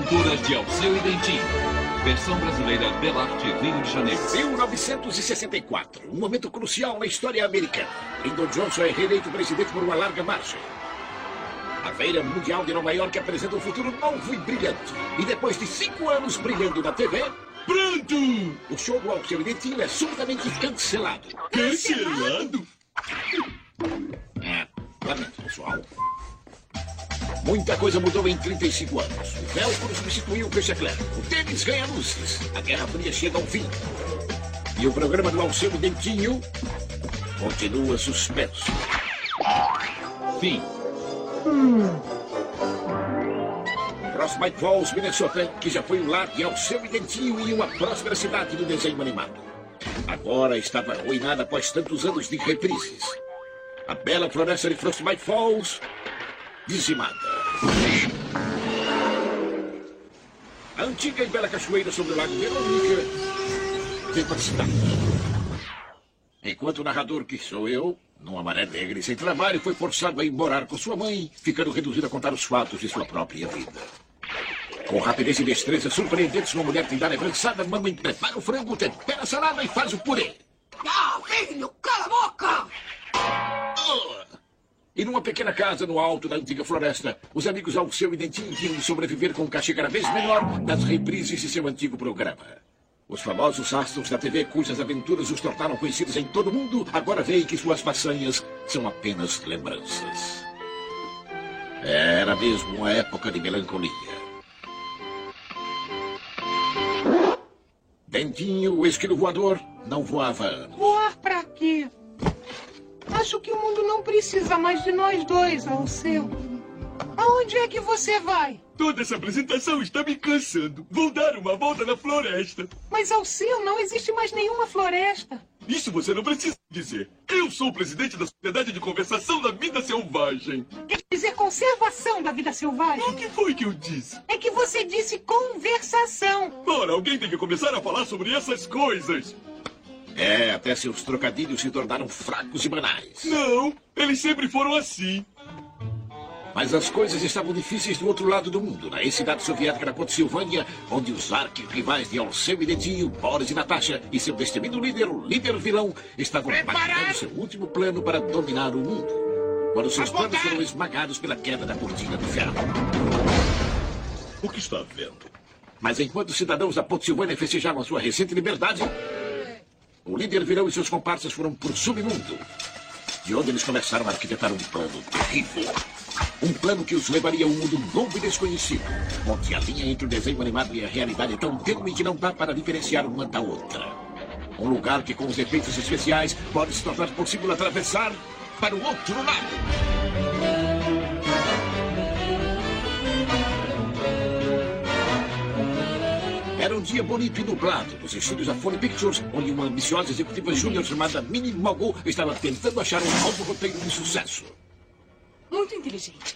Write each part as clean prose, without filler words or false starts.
Aventuras de Alceu e Dentinho. Versão brasileira Delarte, Rio de Janeiro. 1964. Um momento crucial na história americana. Lyndon Johnson é reeleito presidente por uma larga margem. A Feira Mundial de Nova York apresenta um futuro novo e brilhante. E depois de 5 anos brilhando na TV... Pronto! O show do Alceu e Dentinho é subitamente cancelado. Cancelado? Lamento, pessoal. Muita coisa mudou em 35 anos. O velcro substituiu o fechaclé. O tênis ganha luzes. A Guerra Fria chega ao fim. E o programa do Alceu e Dentinho continua suspenso. Fim. Frostbite Falls, Minnesota, que já foi o lar de Alceu e Dentinho e uma próspera cidade do desenho animado. Agora estava arruinada após tantos anos de reprises. A bela floresta de Frostbite Falls, dizimada. A antiga e bela cachoeira sobre o lago Verônica, devastada. Enquanto o narrador, que sou eu, numa maré negra e sem trabalho, foi forçado a ir morar com sua mãe, ficando reduzido a contar os fatos de sua própria vida. Com rapidez e destreza surpreendentes, uma mulher tem idade avançada, mamãe prepara o frango, tempera a salada e faz o purê. Ah, filho, cala a boca! E numa pequena casa no alto da antiga floresta, os amigos Alceu e Dentinho tinham de sobreviver com um cachê cada vez menor das reprises de seu antigo programa. Os famosos astros da TV, cujas aventuras os tornaram conhecidos em todo o mundo, agora veem que suas façanhas são apenas lembranças. Era mesmo uma época de melancolia. Dentinho, o esquilo voador, não voava há anos. Voar pra quê? Acho que o mundo não precisa mais de nós dois, Alceu. Aonde é que você vai? Toda essa apresentação está me cansando. Vou dar uma volta na floresta. Mas, Alceu, não existe mais nenhuma floresta. Isso você não precisa dizer. Eu sou o presidente da Sociedade de Conversação da Vida Selvagem. Quer dizer conservação da vida selvagem? O que foi que eu disse? É que você disse conversação. Ora, alguém tem que começar a falar sobre essas coisas. Até seus trocadilhos se tornaram fracos e banais. Não, eles sempre foram assim. Mas as coisas estavam difíceis do outro lado do mundo, na ex-cidade soviética da Pensilvânia, onde os arquirrivais de Alceu e Dentinho, Boris e Natasha, e seu destemido líder, o líder vilão, estavam maquinando seu último plano para dominar o mundo. Quando seus planos foram esmagados pela queda da cortina do ferro. O que está vendo? Mas enquanto os cidadãos da Pensilvânia festejavam a sua recente liberdade, o líder vilão e seus comparsas foram para o submundo, de onde eles começaram a arquitetar um plano terrível. Um plano que os levaria a um mundo novo e desconhecido, onde a linha entre o desenho animado e a realidade é tão tênue que não dá para diferenciar uma da outra. Um lugar que, com os efeitos especiais, pode se tornar possível atravessar para o outro lado. Era um dia bonito e nublado nos estúdios da Phone Pictures, onde uma ambiciosa executiva júnior chamada Minnie Mogul estava tentando achar um novo roteiro de sucesso. Muito inteligente.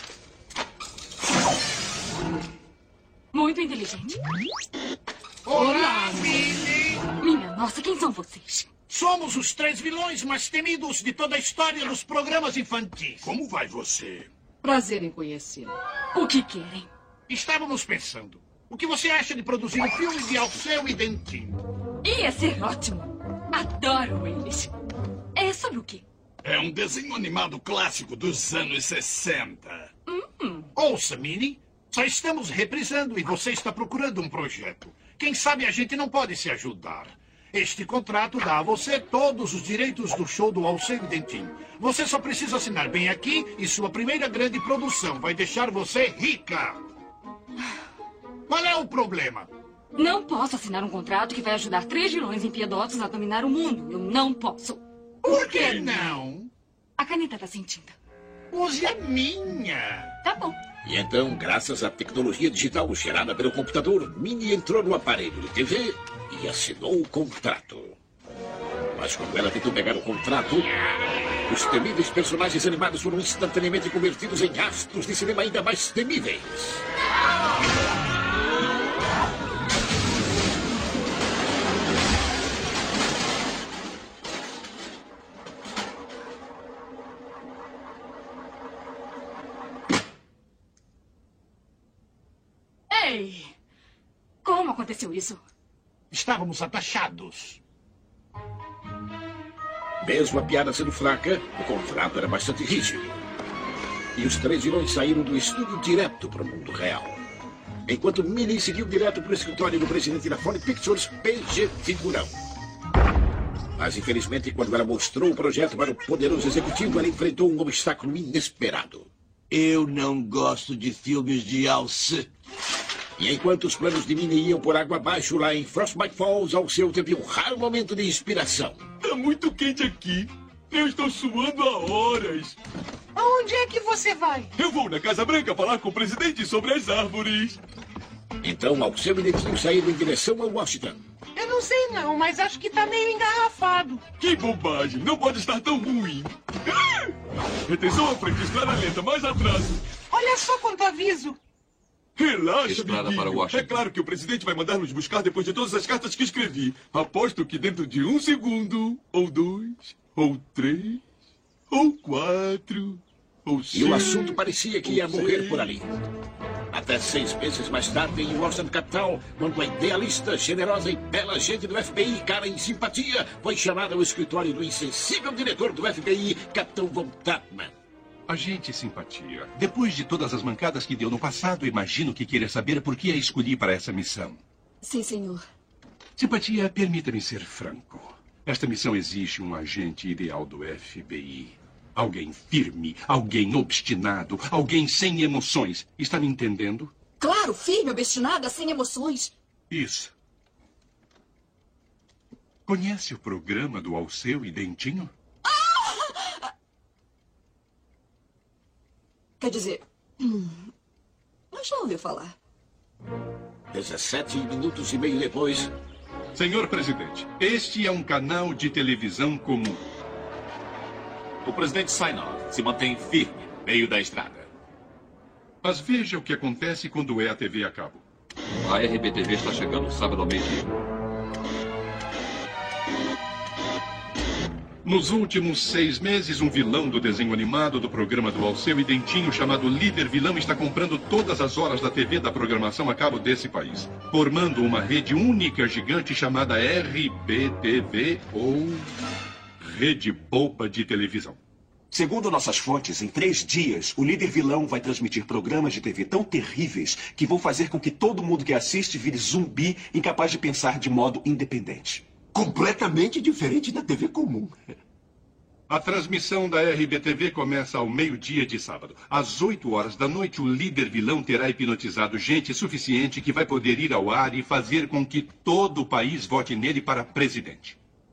Muito inteligente. Olá, Minnie! Minha nossa, quem são vocês? Somos os 3 vilões mais temidos de toda a história dos programas infantis. Como vai você? Prazer em conhecê-lo. O que querem? Estávamos pensando. O que você acha de produzir um filme de Alceu e Dentinho? Ia ser ótimo. Adoro eles. É sobre o quê? É um desenho animado clássico dos anos 60. Ouça, Minnie. Só estamos reprisando e você está procurando um projeto. Quem sabe a gente não pode se ajudar. Este contrato dá a você todos os direitos do show do Alceu e Dentinho. Você só precisa assinar bem aqui e sua primeira grande produção vai deixar você rica. Qual é o problema? Não posso assinar um contrato que vai ajudar 3 vilões impiedosos a dominar o mundo. Eu não posso. Por que não? A caneta tá sem tinta. Use a minha. Tá bom. E então, graças à tecnologia digital gerada pelo computador, Minnie entrou no aparelho de TV e assinou o contrato. Mas quando ela tentou pegar o contrato, os temíveis personagens animados foram instantaneamente convertidos em astros de cinema ainda mais temíveis. Ei, Ei, como aconteceu isso? Estávamos atachados. Mesmo a piada sendo fraca, o contrato era bastante rígido. E os 3 vilões saíram do estúdio direto para o mundo real. Enquanto Minnie seguiu direto para o escritório do presidente da Sony Pictures, PG figurão. Mas, infelizmente, quando ela mostrou o projeto para o poderoso executivo, ela enfrentou um obstáculo inesperado. Eu não gosto de filmes de alce. E enquanto os planos de Minnie iam por água abaixo lá em Frostbite Falls, Alceu teve um raro momento de inspiração. Tá muito quente aqui. Eu estou suando há horas. Aonde é que você vai? Eu vou na Casa Branca falar com o presidente sobre as árvores. Então, Alceu e Netinho saíram em direção a Washington. Eu não sei não, mas acho que tá meio engarrafado. Que bobagem. Não pode estar tão ruim. Retenção à frente, estrada lenta, mais atraso. Olha só quanto aviso. Relaxa, Estrada amiguinho. para Washington. É claro que o presidente vai mandar nos buscar depois de todas as cartas que escrevi. Aposto que dentro de 1 segundo, ou 2, ou 3, ou 4, ou 5... E o assunto parecia que ia morrer por ali. Até 6 meses mais tarde, em Washington, capital, quando a idealista, generosa e bela agente do FBI, cara em simpatia, foi chamada ao escritório do insensível diretor do FBI, Capitão Von Trautmann. Agente Simpatia, depois de todas as mancadas que deu no passado, imagino que queira saber por que a escolhi para essa missão. Sim, senhor. Simpatia, permita-me ser franco. Esta missão exige um agente ideal do FBI. Alguém firme, alguém obstinado, alguém sem emoções. Está me entendendo? Claro, firme, obstinada, sem emoções. Isso. Conhece o programa do Alceu e Dentinho? Quer dizer, mas já ouviu falar. 17 minutos e meio depois, Senhor presidente, este é um canal de televisão comum. O presidente Sinov se mantém firme no meio da estrada. Mas veja o que acontece quando é a TV a cabo. A RBTV está chegando sábado ao meio-dia. Nos últimos 6 meses, um vilão do desenho animado do programa do Alceu e Dentinho, chamado Líder Vilão, está comprando todas as horas da TV da programação a cabo desse país, formando uma rede única gigante chamada RBTV, ou Rede Boba de Televisão. Segundo nossas fontes, em 3 dias, o Líder Vilão vai transmitir programas de TV tão terríveis que vão fazer com que todo mundo que assiste vire zumbi, incapaz de pensar de modo independente. Completamente diferente da TV comum. A transmissão da RBTV começa ao meio-dia de sábado. Às 8 horas da noite, o Líder Vilão terá hipnotizado gente suficiente que vai poder ir ao ar e fazer com que todo o país vote nele para presidente.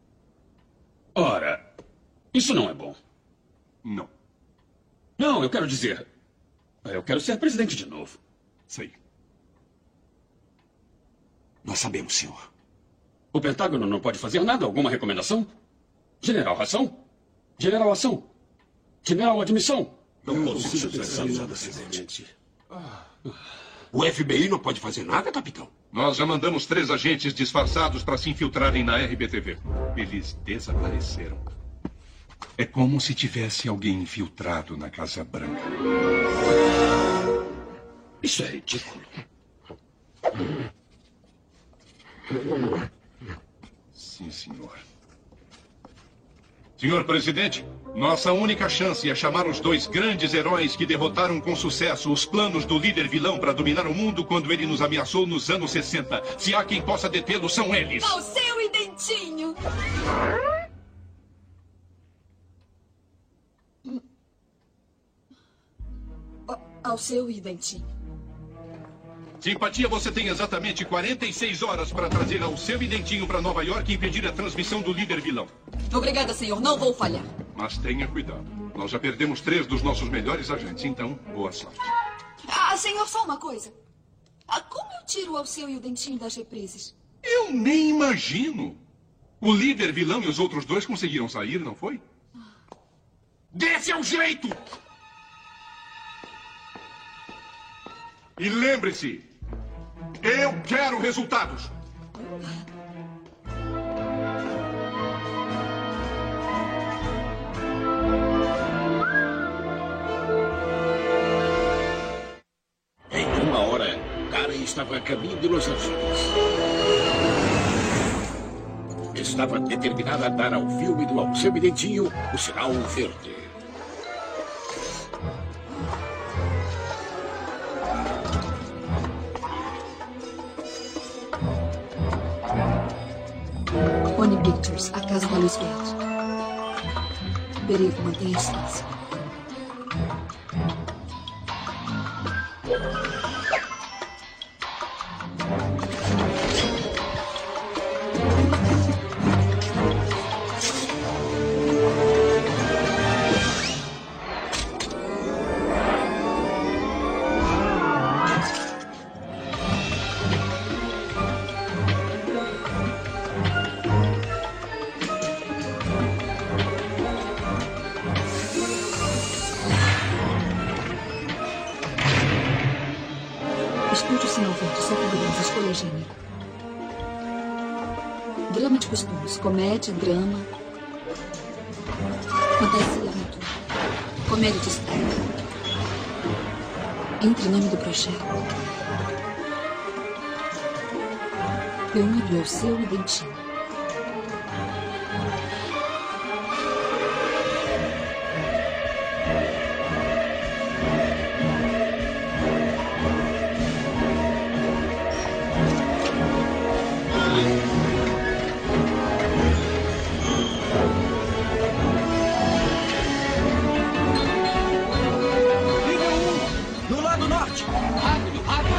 Ora, isso não é bom. Não. Não, eu quero dizer... Eu quero ser presidente de novo. Sei. Nós sabemos, senhor. O Pentágono não pode fazer nada? Alguma recomendação? General Ração? General Ação? General Admissão? Não consigo pensar nada, presidente. O FBI não pode fazer nada, capitão? Nós já mandamos 3 agentes disfarçados para se infiltrarem na RBTV. Eles desapareceram. É como se tivesse alguém infiltrado na Casa Branca. Isso é ridículo. Sim, senhor. Senhor presidente, nossa única chance é chamar os 2 grandes heróis que derrotaram com sucesso os planos do líder vilão para dominar o mundo quando ele nos ameaçou nos anos 60. Se há quem possa detê-lo, são eles. Alceu e Dentinho. Alceu e Dentinho. Simpatia, você tem exatamente 46 horas para trazer Alceu e Dentinho para Nova York e impedir a transmissão do líder vilão. Obrigada, senhor. Não vou falhar. Mas tenha cuidado. Nós já perdemos 3 dos nossos melhores agentes, então, boa sorte. Senhor, só uma coisa. Como eu tiro o Alceu e o Dentinho das reprises? Eu nem imagino. O líder vilão e os outros 2 conseguiram sair, não foi? Desse é o jeito! E lembre-se, eu quero resultados. em 1 hora, Karen estava a caminho de Los Angeles. Estava determinada a dar ao filme do Alceu e Dentinho o sinal verde. Oni Pictures, a casa da luz verde. Perigo, mantenha a distância. Estúdio Sinal Verde, só convidamos, escolha gênero. Drama de costumes, comédia, drama. Fantasia, aventura. Comédia de história. Entre nome do projeto. Filme do Alceu e Dentinho. No lado norte! Rápido, rápido!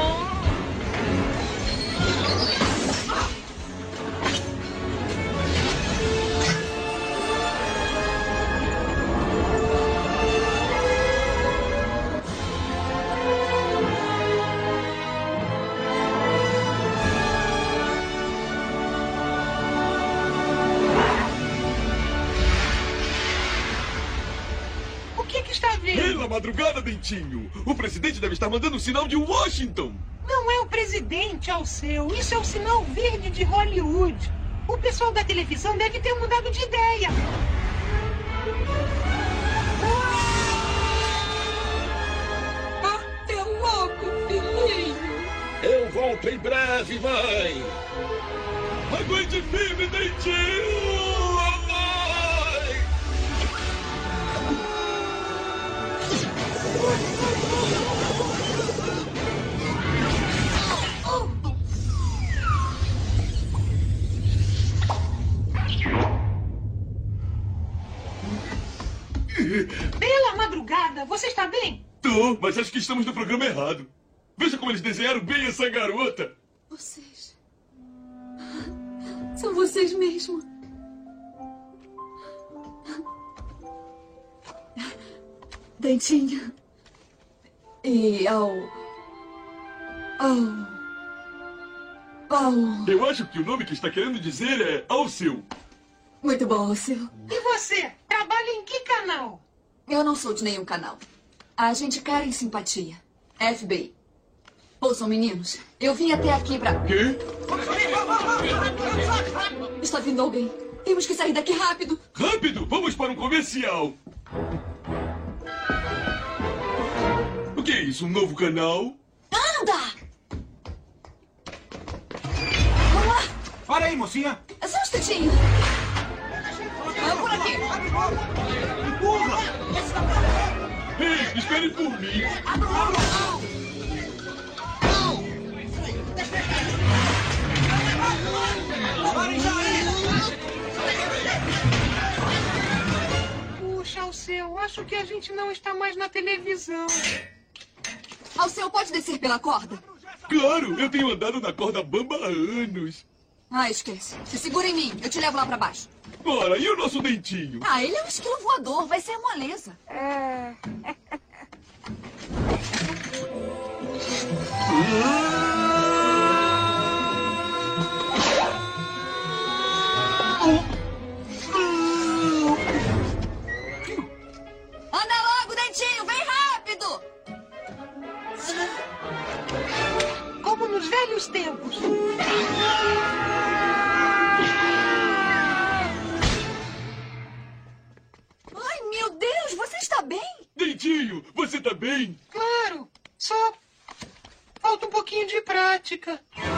O que está vendo? Pela madrugada, Dentinho! O presidente deve estar mandando um sinal de Washington! Não é o presidente, Alceu. Isso é o sinal verde de Hollywood. O pessoal da televisão deve ter mudado de ideia. Até logo, filhinho. Eu volto em breve, mãe! Aguente firme, Dentinho! Mamãe! Pela madrugada, você está bem? Tô, mas acho que estamos no programa errado. Veja como eles desenharam bem essa garota. Vocês. São vocês mesmo. Dentinho. E ao. Eu acho que o nome que está querendo dizer é Alceu. Muito bom, Alceu. E você? Trabalha em que canal? Eu não sou de nenhum canal. A gente quer em simpatia. FBI. Ouçam, meninos. Eu vim até aqui pra... Quê? Está vindo alguém. Temos que sair daqui rápido. Rápido! Vamos para um comercial. O que é isso? Um novo canal? Anda! Vamos lá! Para aí, mocinha! Só um instantinho. Por aqui. Ei, espere por mim. Puxa, Alceu, acho que a gente não está mais na televisão. Alceu, pode descer pela corda? Claro, eu tenho andado na corda bamba há anos. Ah, esquece. Se segura em mim, eu te levo lá pra baixo. Ora, e o nosso Dentinho? Ah, ele é um esquilo voador, vai ser moleza. Anda logo, Dentinho, vem rápido! Como nos velhos tempos. Ai, meu Deus, você está bem? Dentinho, você tá bem? Claro, só falta um pouquinho de prática.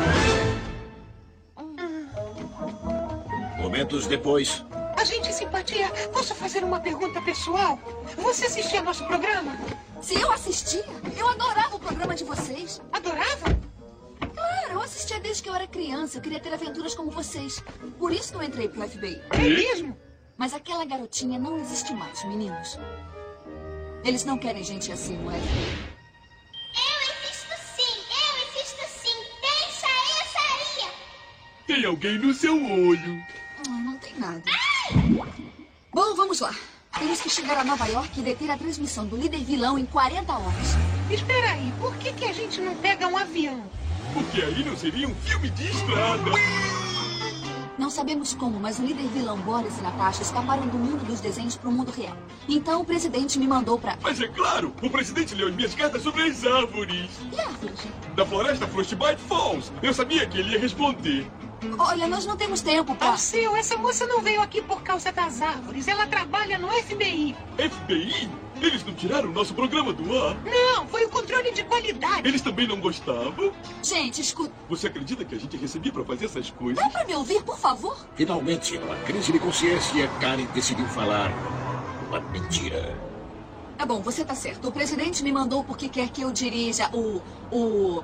Momentos depois. Agente Simpatia, posso fazer uma pergunta pessoal? Você assistia ao nosso programa? Se eu assistia, eu adorava o programa de vocês. Adorava? Claro, eu assistia desde que eu era criança. Eu queria ter aventuras como vocês. Por isso que eu entrei pro FBI. É mesmo? Mas aquela garotinha não existe mais, meninos. Eles não querem gente assim no FBI. Eu existo sim. Deixa eu sair. Tem alguém no seu olho. Não tem nada. Bom, vamos lá. Temos que chegar a Nova York e deter a transmissão do líder vilão em 40 horas. Espera aí, por que a gente não pega um avião? Porque aí não seria um filme de estrada. Não sabemos como, mas o líder vilão Boris e Natasha escaparam do mundo dos desenhos para o mundo real. Então o presidente me mandou para... Mas é claro, o presidente leu as minhas cartas sobre as árvores. Que árvores? Da floresta Frostbite Falls. Eu sabia que ele ia responder. Olha, nós não temos tempo para... Alceu, essa moça não veio aqui por causa das árvores. Ela trabalha no FBI. FBI? Eles não tiraram o nosso programa do ar? Não, foi o controle de qualidade. Eles também não gostavam? Gente, escuta. Você acredita que a gente recebia pra fazer essas coisas? Dá pra me ouvir, por favor? Finalmente, numa crise de consciência, Karen decidiu falar uma mentira. Tá bom, você tá certo. O presidente me mandou porque quer que eu dirija o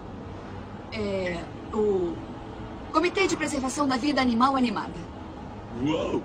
Comitê de Preservação da Vida Animal Animada. Uau!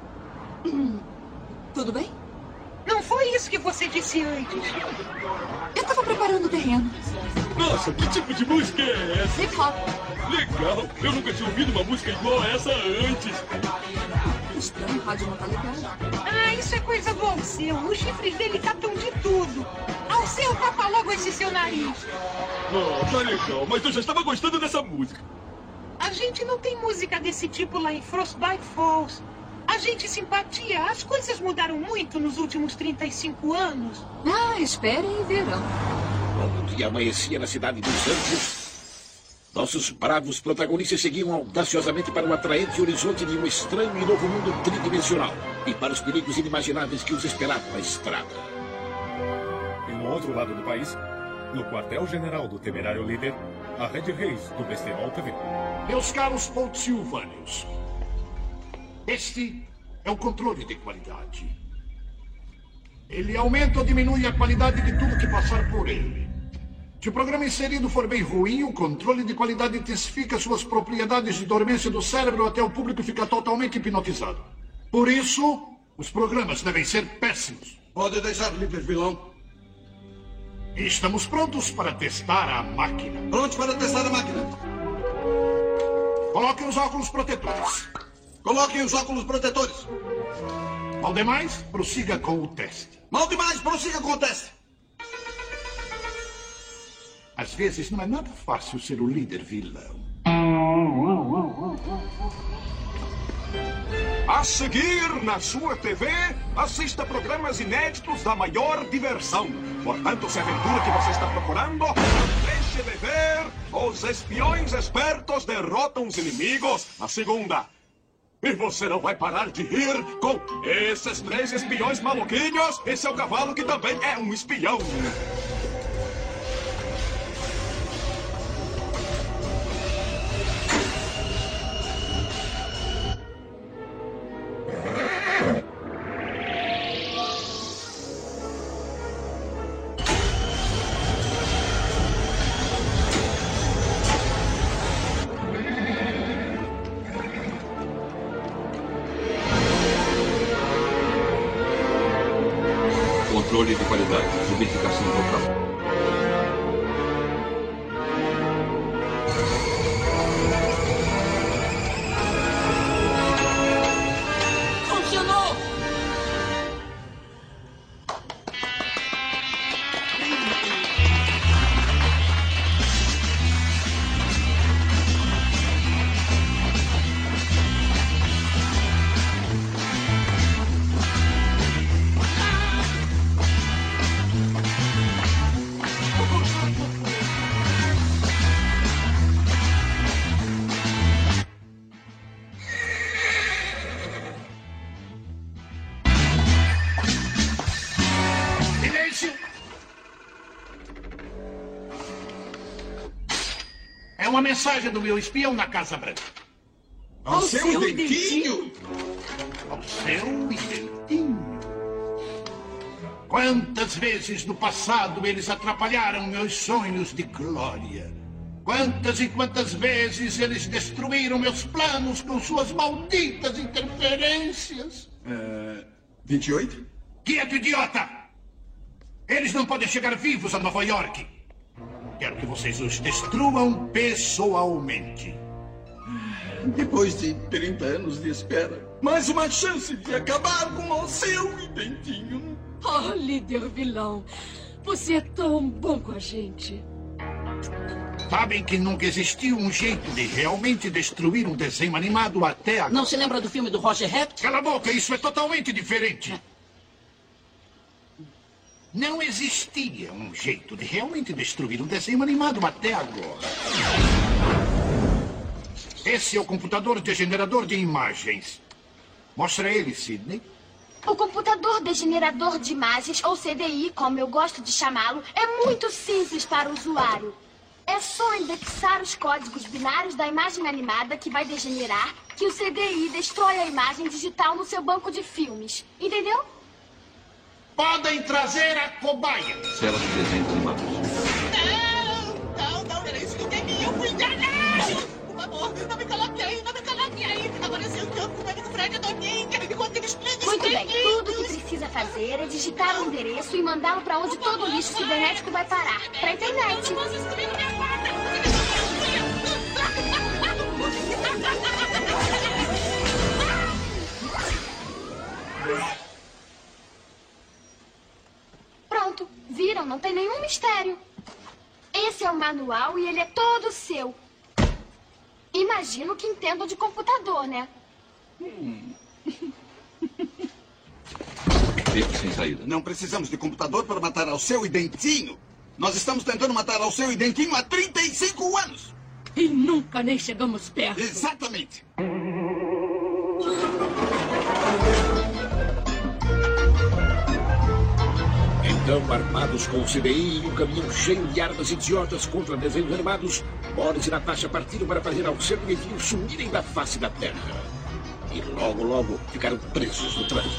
Tudo bem? Não foi isso que você disse antes. Eu tava preparando o terreno. Nossa, que tipo de música é essa? Hip hop. Legal! Eu nunca tinha ouvido uma música igual a essa antes. Estranho, o rádio não tá ligado. Ah, isso é coisa do Alceu. Os chifres dele captam de tudo. Alceu, tapa logo esse seu nariz. Oh, tá legal, mas eu já estava gostando dessa música. A gente não tem música desse tipo lá em Frostbite Falls. A gente Simpatia, as coisas mudaram muito nos últimos 35 anos. Ah, esperem e verão. Quando o dia amanhecia na cidade dos anjos, nossos bravos protagonistas seguiam audaciosamente para o atraente horizonte de um estranho e novo mundo tridimensional e para os perigos inimagináveis que os esperavam na estrada. E no outro lado do país, no quartel-general do temerário líder, a Red Reis do Besterol TV. Meus caros Potsilvânios, este é o controle de qualidade. Ele aumenta ou diminui a qualidade de tudo que passar por ele. Se o programa inserido for bem ruim, o controle de qualidade intensifica suas propriedades de dormência do cérebro até o público ficar totalmente hipnotizado. Por isso, os programas devem ser péssimos. Pode deixar, líder vilão. Estamos prontos para testar a máquina. Prontos para testar a máquina. Coloquem os óculos protetores. Coloquem os óculos protetores. Mal demais, prossiga com o teste. Mal demais, prossiga com o teste. Às vezes não é nada fácil ser o líder vilão. A seguir, na sua TV, assista programas inéditos da maior diversão. Portanto, se a aventura que você está procurando, não deixe de ver Os Espiões Espertos Derrotam os Inimigos, a segunda. E você não vai parar de rir com esses 3 espiões maluquinhos e seu cavalo que também é um espião. Controle de qualidade, verificação local. Funcionou! uma mensagem do meu espião na Casa Branca. Ao seu dentinho? Ao seu dentinho. Quantas vezes no passado eles atrapalharam meus sonhos de glória? Quantas e quantas vezes eles destruíram meus planos com suas malditas interferências? 28? Quieto, idiota! Eles não podem chegar vivos a Nova York. Quero que vocês os destruam pessoalmente. Depois de 30 anos de espera, mais uma chance de acabar com o seu dentinho. Oh, líder vilão, você é tão bom com a gente. Sabem que nunca existiu um jeito de realmente destruir um desenho animado até agora. Não se lembra do filme do Roger Rabbit? Cala a boca, isso é totalmente diferente. Não existia um jeito de realmente destruir um desenho animado até agora. Esse é o computador degenerador de imagens. Mostra ele, Sidney. O computador degenerador de imagens, ou CDI, como eu gosto de chamá-lo, é muito simples para o usuário. É só indexar os códigos binários da imagem animada que vai degenerar, que o CDI destrói a imagem digital no seu banco de filmes. Entendeu? Podem trazer a cobaia. Cela de desenhos animados. Não, era isso que eu temia. Eu fui enganado. Por favor, não me coloque aí. Agora eu sei o que eu comi com o Fred e a Doninha. E quando eles prendem... Muito bem, tudo que precisa fazer é digitar o endereço e mandá-lo para onde todo o lixo cibernético vai parar. Para a internet. Pronto, viram? Não tem nenhum mistério. Esse é o manual e ele é todo seu. Imagino que entendo de computador, né? Beco sem saída. Não precisamos de computador para matar ao seu dentinho. Nós estamos tentando matar ao seu dentinho há 35 anos. E nunca nem chegamos perto. Exatamente. Então, armados com o CDI e um caminhão cheio de armas idiotas contra desenhos animados, Boris e Natasha partiram para fazer ao seu dentinho sumirem da face da terra. E logo ficaram presos no trânsito.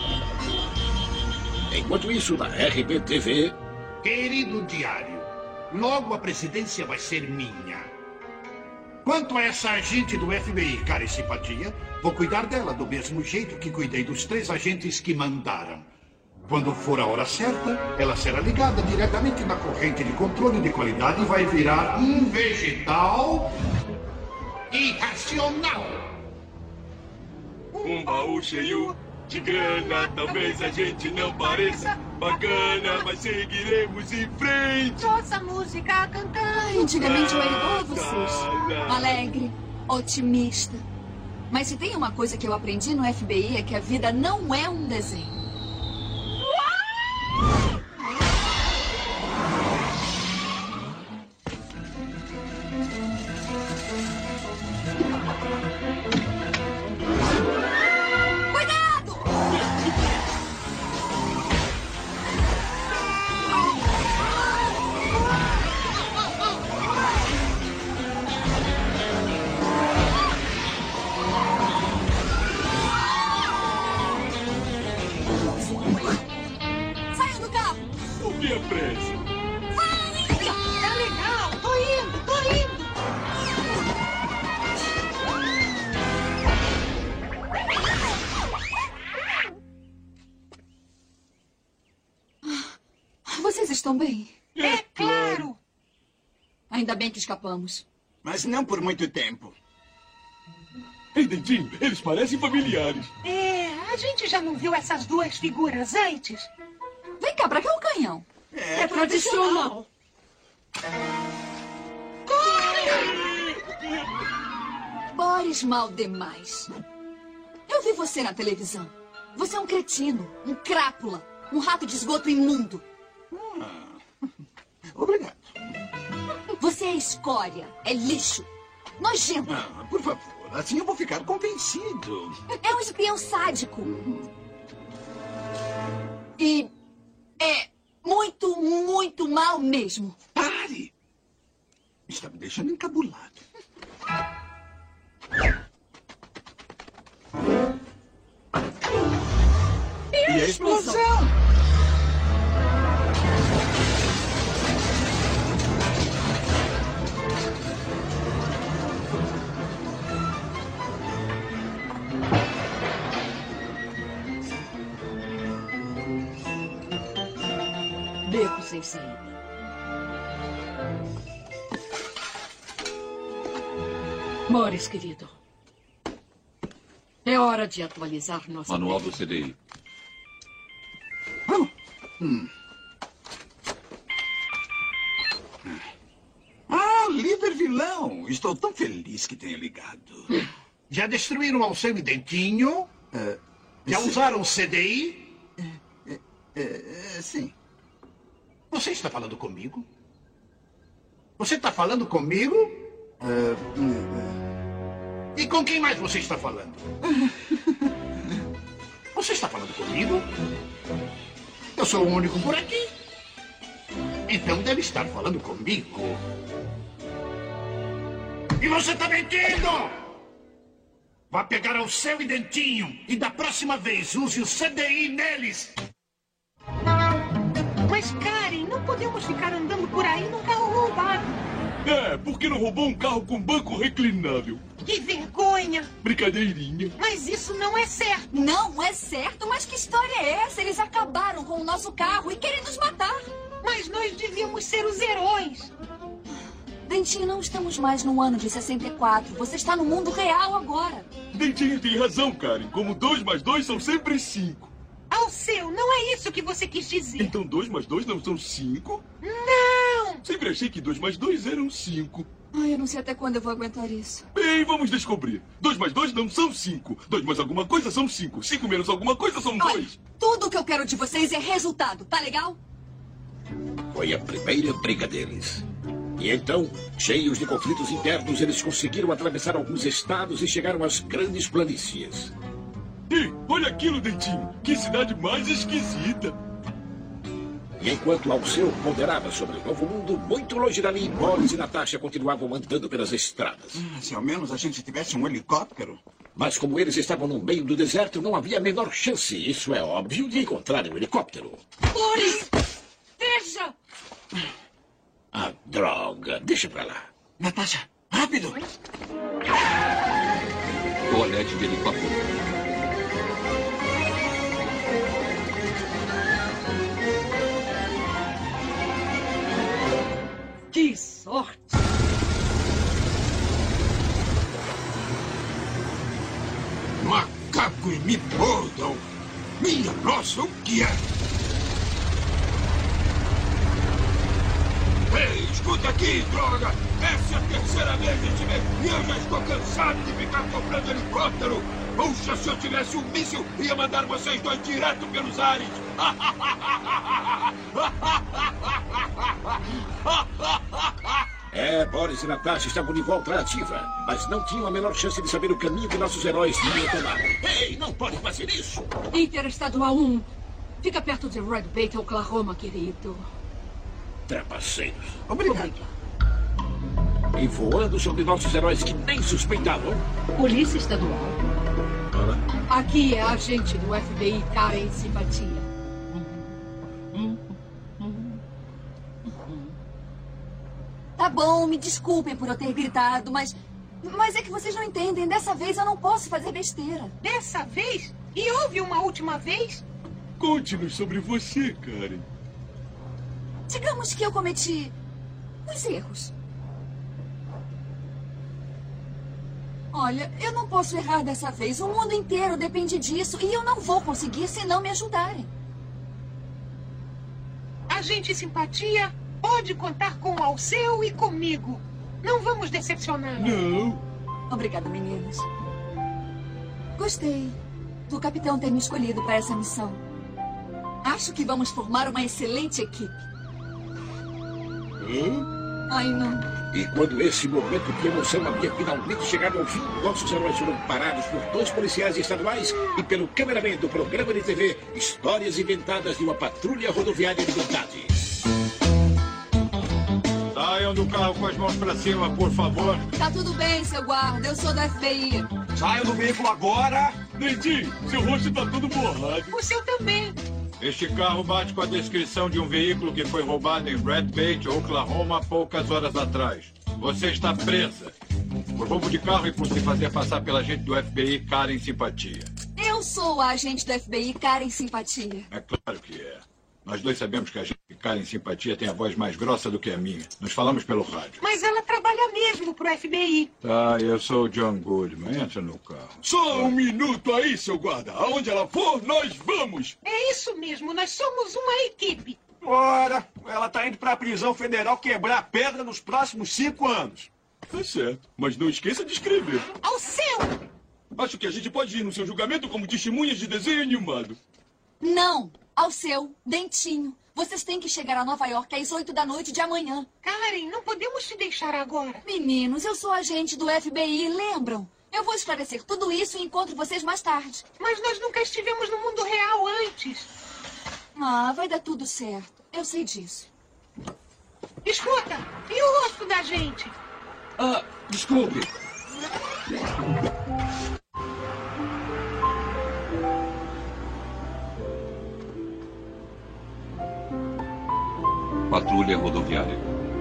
Enquanto isso, na RBTV... Querido diário, logo a presidência vai ser minha. Quanto a essa agente do FBI, cara e simpatia, vou cuidar dela do mesmo jeito que cuidei dos 3 agentes que mandaram. Quando for a hora certa, ela será ligada diretamente na corrente de controle de qualidade e vai virar um vegetal irracional. Um baú cheio de grana, talvez a gente não pareça bacana, mas seguiremos em frente. Nossa música cantando. Antigamente eu era igual a vocês. Alegre, otimista. Mas se tem uma coisa que eu aprendi no FBI é que a vida não é um desenho. Vocês estão bem? É claro! Ainda bem que escapamos. Mas não por muito tempo. Ei, dentinho, eles parecem familiares. A gente já não viu essas 2 figuras antes? Vem cá, pra cá o canhão. É tradicional. Boris mal demais. Eu vi você na televisão. Você é um cretino, um crápula, um rato de esgoto imundo. Obrigado. Você é escória, é lixo, nojento. Por favor, assim eu vou ficar convencido. É um espião sádico. E é muito, muito mal mesmo. Pare! Está me deixando encabulado. E a explosão? Beco sem saída. Morris, querido. É hora de atualizar nossa... Manual do CDI. Ah, líder vilão. Estou tão feliz que tenha ligado. Já destruíram o Alceu e Dentinho? Já usaram o CDI? Sim. Você está falando comigo? Você está falando comigo? E com quem mais você está falando? Você está falando comigo? Eu sou o único por aqui. Então deve estar falando comigo. E você está mentindo! Vá pegar Alceu e Dentinho e da próxima vez use o CDI neles! Mas, Karen, não podemos ficar andando por aí num carro roubado. Por que não roubou um carro com banco reclinável? Que vergonha! Brincadeirinha. Mas isso não é certo. Não é certo? Mas que história é essa? Eles acabaram com o nosso carro e querem nos matar. Mas nós devíamos ser os heróis. Dentinho, não estamos mais no ano de 64. Você está no mundo real agora. Dentinho tem razão, Karen. Como 2 mais 2 são sempre 5. Alceu, não é isso que você quis dizer. Então 2 mais 2 não são 5? Não! Sempre achei que 2 mais 2 eram 5. Ai, eu não sei até quando eu vou aguentar isso. Bem, vamos descobrir. 2 mais 2 não são 5. 2 mais alguma coisa são 5. 5 menos alguma coisa são 2. Tudo o que eu quero de vocês é resultado, tá legal? Foi a primeira briga deles. E então, cheios de conflitos internos, eles conseguiram atravessar alguns estados e chegaram às grandes planícies. Ei, olha aquilo, Dentinho. Que cidade mais esquisita. E enquanto Alceu ponderava sobre o novo mundo, muito longe dali, Boris e Natasha continuavam andando pelas estradas. Se ao menos a gente tivesse um helicóptero. Mas como eles estavam no meio do deserto, não havia a menor chance, isso é óbvio, de encontrar um helicóptero. Boris! Veja! Ah, droga. Deixa pra lá. Natasha, rápido! Colete de helicóptero. Que sorte! Macaco e me mordam! Minha nossa, o que é? Ei, escuta aqui, droga! Essa é a terceira vez que te vejo e eu já estou cansado de ficar comprando helicóptero! Puxa, se eu tivesse um míssil, ia mandar vocês dois direto pelos ares! Boris e Natasha estavam de volta à ativa, mas não tinham a menor chance de saber o caminho que nossos heróis iam tomar. Ei, não pode fazer isso! Interestadual 1. Fica perto de Red Bait, Oklahoma, querido. Trapaceiros. Obrigado. E voando sobre nossos heróis que nem suspeitavam. Polícia Estadual. Aqui é a agente do FBI, Karen Simpatia. Tá bom, me desculpem por eu ter gritado, mas é que vocês não entendem. Dessa vez eu não posso fazer besteira. Dessa vez? E houve uma última vez? Conte-nos sobre você, Karen. Digamos que eu cometi os erros. Olha, eu não posso errar dessa vez. O mundo inteiro depende disso e eu não vou conseguir se não me ajudarem. Agente Simpatia pode contar com o Alceu e comigo. Não vamos decepcionar. Não. Obrigada, meninos. Gostei do capitão ter me escolhido para essa missão. Acho que vamos formar uma excelente equipe. Ai, não. E quando esse momento de emoção havia finalmente chegado ao fim, nossos heróis foram parados por 2 policiais estaduais e pelo cameraman do programa de TV Histórias Inventadas de uma Patrulha Rodoviária de Verdade. Saiam do carro com as mãos pra cima, por favor. Tá tudo bem, seu guarda. Eu sou do FBI. Saiam do veículo agora. Dentinho, seu rosto tá todo borrado. O seu também. Este carro bate com a descrição de um veículo que foi roubado em Red Bank, Oklahoma, poucas horas atrás. Você está presa por roubo de carro e por se fazer passar pela agente do FBI Karen Simpatia. Eu sou a agente do FBI Karen Simpatia. É claro que é. Nós dois sabemos que a agente Karen Simpatia tem a voz mais grossa do que a minha. Nos falamos pelo rádio. Mas ela trabalha mesmo pro FBI. Tá, eu sou o John Goodman. Entra no carro. Só um minuto aí, seu guarda. Aonde ela for, nós vamos. É isso mesmo, nós somos uma equipe. Ora, ela tá indo pra prisão federal quebrar pedra nos próximos 5 anos. Tá certo, mas não esqueça de escrever. Ao seu! Acho que a gente pode ir no seu julgamento como testemunhas de desenho animado. Não, ao seu, Dentinho. Vocês têm que chegar a Nova York às 8 da noite de amanhã. Karen, não podemos te deixar agora. Meninos, eu sou agente do FBI, lembram? Eu vou esclarecer tudo isso e encontro vocês mais tarde. Mas nós nunca estivemos no mundo real antes. Ah, vai dar tudo certo. Eu sei disso. Escuta, e o rosto da gente? Ah, desculpe. Patrulha rodoviária.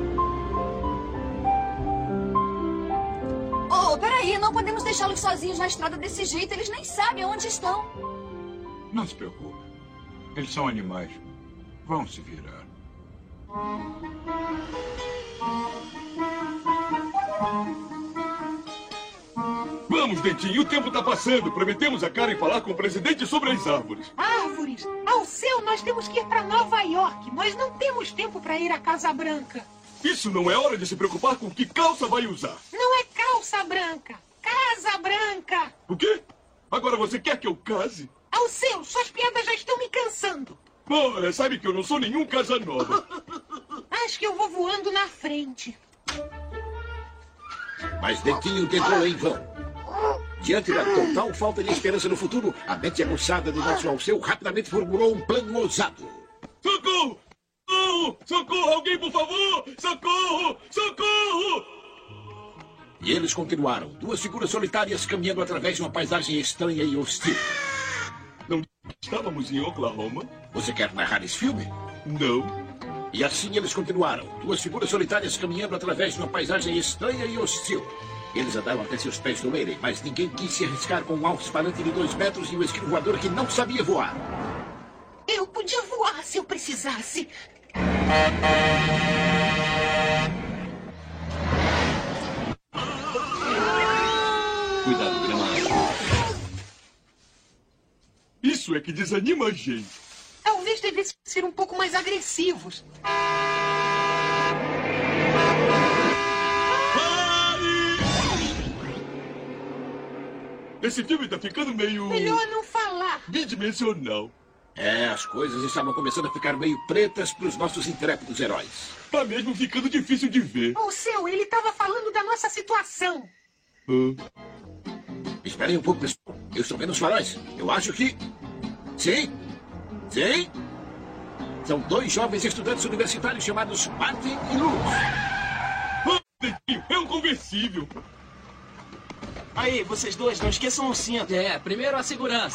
Oh, peraí, não podemos deixá-los sozinhos na estrada desse jeito. Eles nem sabem onde estão. Não se preocupe. Eles são animais. Vão se virar. Vamos, Dentinho, o tempo tá passando. Prometemos a Karen falar com o presidente sobre as árvores. Árvores? Ao seu, nós temos que ir para Nova York. Nós não temos tempo para ir à Casa Branca. Isso não é hora de se preocupar com que calça vai usar. Não é calça branca. Casa Branca. O quê? Agora você quer que eu case? Ao seu, suas piadas já estão me cansando. Ora, sabe que eu não sou nenhum Casanova. Acho que eu vou voando na frente. Mas Dentinho tentou em vão. Diante da total falta de esperança no futuro, a mente aguçada do nosso Alceu rapidamente formulou um plano ousado. Socorro! Socorro! Socorro! Alguém, por favor! Socorro! Socorro! E eles continuaram, duas figuras solitárias caminhando através de uma paisagem estranha e hostil. Não estávamos em Oklahoma? Você quer narrar esse filme? Não. E assim eles continuaram, duas figuras solitárias caminhando através de uma paisagem estranha e hostil. Eles andaram até seus pés doerem, mas ninguém quis se arriscar com um alto-disparante de 2 metros e um esquilo voador que não sabia voar. Eu podia voar se eu precisasse. Cuidado, gramado. Isso é que desanima a gente. Talvez devesse ser um pouco mais agressivos. Esse filme tá ficando meio... Melhor não falar. Bidimensional. É, as coisas estavam começando a ficar meio pretas para os nossos intrépidos heróis. Tá mesmo ficando difícil de ver. O seu, ele estava falando da nossa situação. Esperem um pouco, pessoal. Eu estou vendo os faróis. Eu acho que... Sim. Sim. São 2 jovens estudantes universitários chamados Martin e Luz. É um conversível. Aí, vocês dois, não esqueçam o cinto. É, primeiro a segurança.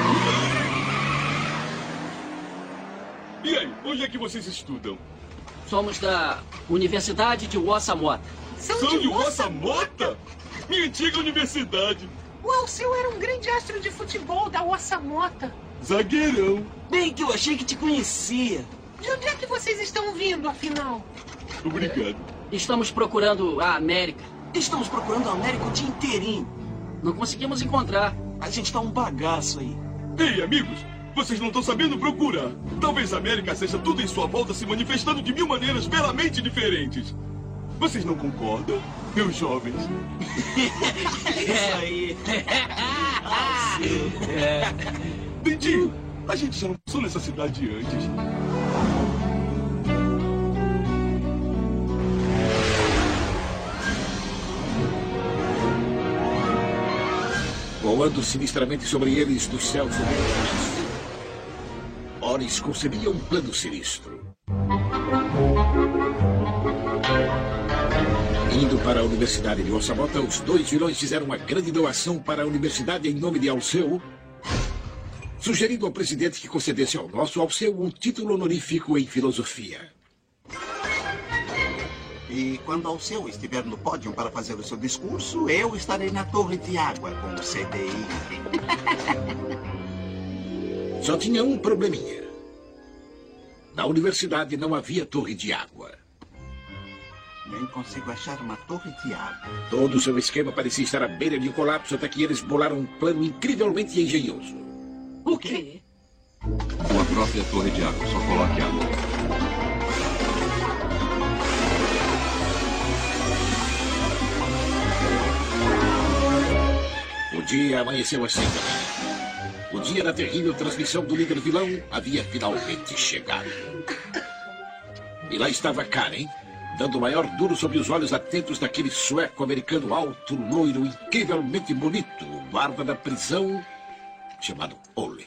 E aí, onde é que vocês estudam? Somos da Universidade de Wassamota. São de Wassamota? Minha antiga universidade. O Alceu era um grande astro de futebol da Wassamota. Zagueirão. Bem que eu achei que te conhecia. De onde é que vocês estão vindo, afinal? Obrigado. Estamos procurando a América. Estamos procurando a América o dia inteirinho. Não conseguimos encontrar. A gente tá um bagaço aí. Ei, amigos, vocês não estão sabendo procurar. Talvez a América seja tudo em sua volta se manifestando de 1000 maneiras belamente diferentes. Vocês não concordam, meus jovens? Isso aí. Dentinho, a gente já não passou nessa cidade antes. Voando sinistramente sobre eles dos céus urbanos, Oris concebia um plano sinistro. para a Universidade de Osamota, os 2 vilões fizeram uma grande doação para a Universidade em nome de Alceu, sugerindo ao presidente que concedesse ao nosso Alceu um título honorífico em filosofia. E quando Alceu estiver no pódio para fazer o seu discurso, eu estarei na torre de água com o CDI. Só tinha um probleminha. Na universidade não havia torre de água. Nem consigo achar uma torre de água. Todo o seu esquema parecia estar à beira de um colapso até que eles bolaram um plano incrivelmente engenhoso. O quê? Uma própria torre de água. Só coloque água. O dia amanheceu assim também. O dia da terrível transmissão do líder vilão havia finalmente chegado. E lá estava Karen, dando o maior duro sobre os olhos atentos daquele sueco-americano alto, loiro, incrivelmente bonito, o guarda da prisão, chamado Ole.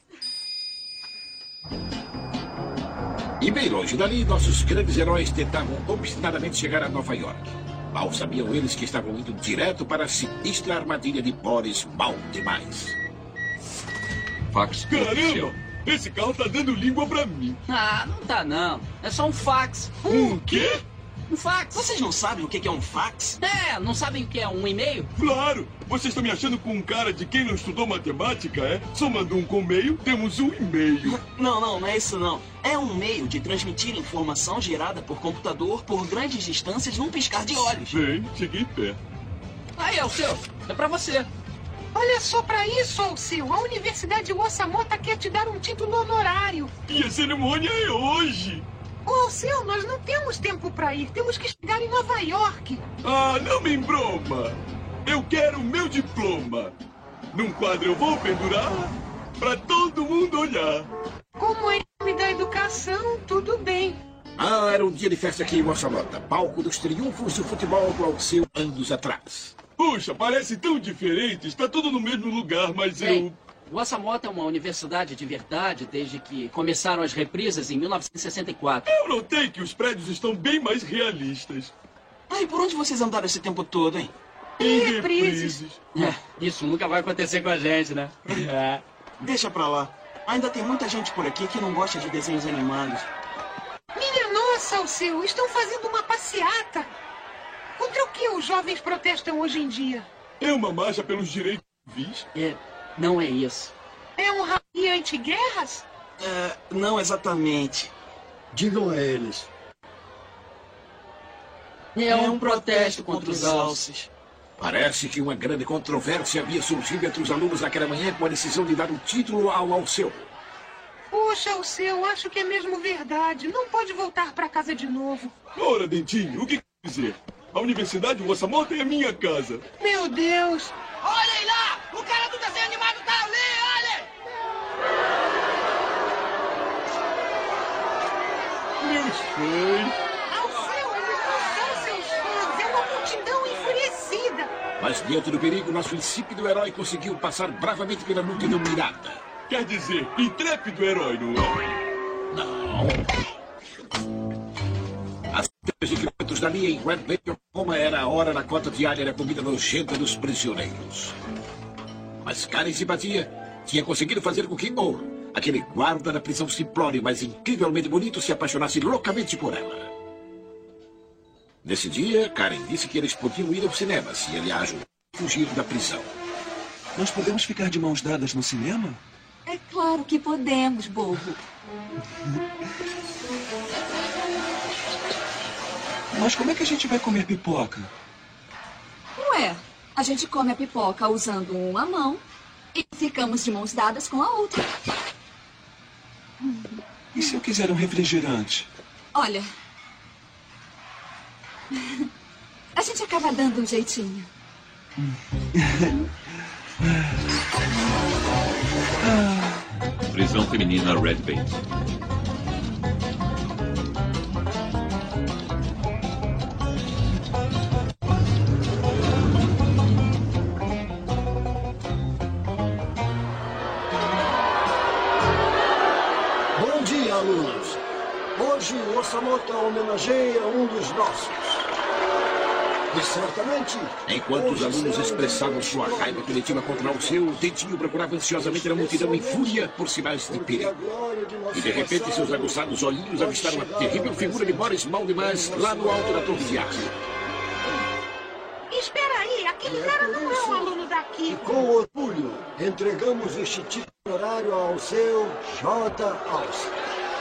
E bem longe dali, nossos grandes heróis tentavam obstinadamente chegar a Nova York. Mal sabiam eles que estavam indo direto para a sinistra armadilha de Boris mal demais. Fax Caramba! Esse carro tá dando língua pra mim. Ah, não tá não. É só um fax. Um quê? Um fax. Vocês não sabem o que é um fax? É, não sabem o que é um e-mail? Claro! Vocês estão me achando com um cara de quem não estudou matemática, é? Somando um com meio, temos um e-mail. Não é isso não. É um meio de transmitir informação gerada por computador por grandes distâncias num piscar de olhos. Bem, cheguei perto. Aí, é o seu. É pra você. Olha só pra isso, Alceu. A Universidade de Osamota quer te dar um título honorário. E a cerimônia é hoje. Ô, Alceu, nós não temos tempo pra ir. Temos que chegar em Nova York. Ah, não me embroma. Eu quero o meu diploma. Num quadro eu vou pendurar pra todo mundo olhar. Como é nome da educação, tudo bem. Ah, era um dia de festa aqui em Osamota, palco dos triunfos do futebol do Alceu anos atrás. Puxa, parece tão diferente. Está tudo no mesmo lugar, mas Bem, Osamota é uma universidade de verdade desde que começaram as reprisas em 1964. Eu notei que os prédios estão bem mais realistas. Ai, por onde vocês andaram esse tempo todo, hein? Em reprises. Isso nunca vai acontecer com a gente, né? Deixa pra lá. Ainda tem muita gente por aqui que não gosta de desenhos animados. Minha nossa, Alceu, estão fazendo uma passeata. Contra o que os jovens protestam hoje em dia? É uma marcha pelos direitos civis? Não é isso. É um rally anti-guerras? Não exatamente. Digam a eles. É um protesto contra os alces. Parece que uma grande controvérsia havia surgido entre os alunos naquela manhã com a decisão de dar um título ao Alceu. Poxa, Alceu, acho que é mesmo verdade. Não pode voltar pra casa de novo. Ora, Dentinho, o que quer dizer? A Universidade de Osamota é a minha casa. Meu Deus! Olhem lá! O cara do desenho animado tá ali, olhem! Meus fãs! Alceu, eles não são seus fãs. É uma multidão enfurecida. Mas diante do perigo, nosso insípido herói conseguiu passar bravamente pela multidão mirada. Quer dizer, intrépido herói, não é? Não. A 13 quilômetros dali, em Red Bay, Oklahoma, era a hora da cota diária da comida nojenta dos prisioneiros. Mas Karen Simpatia tinha conseguido fazer com que Moore, aquele guarda da prisão simplório, mas incrivelmente bonito, se apaixonasse loucamente por ela. Nesse dia, Karen disse que eles podiam ir ao cinema se ele a ajudar a fugir da prisão. Nós podemos ficar de mãos dadas no cinema? É claro que podemos, bobo. Mas como é que a gente vai comer pipoca? Ué, a gente come a pipoca usando uma mão e ficamos de mãos dadas com a outra. E se eu quiser um refrigerante? Olha, a gente acaba dando um jeitinho. Prisão feminina Red Bay. Bom dia, alunos. Hoje o Osamota homenageia um dos nossos. Certamente. Enquanto os alunos expressavam sua raiva coletiva contra o seu, Dentinho procurava ansiosamente na multidão em fúria por sinais de perigo. E de repente seus aguçados olhinhos avistaram a terrível figura de Boris Maldemais lá no alto da torre de aço. Espera aí, aquele cara não é um aluno daqui. E com orgulho, entregamos este título horário ao seu J. Alce.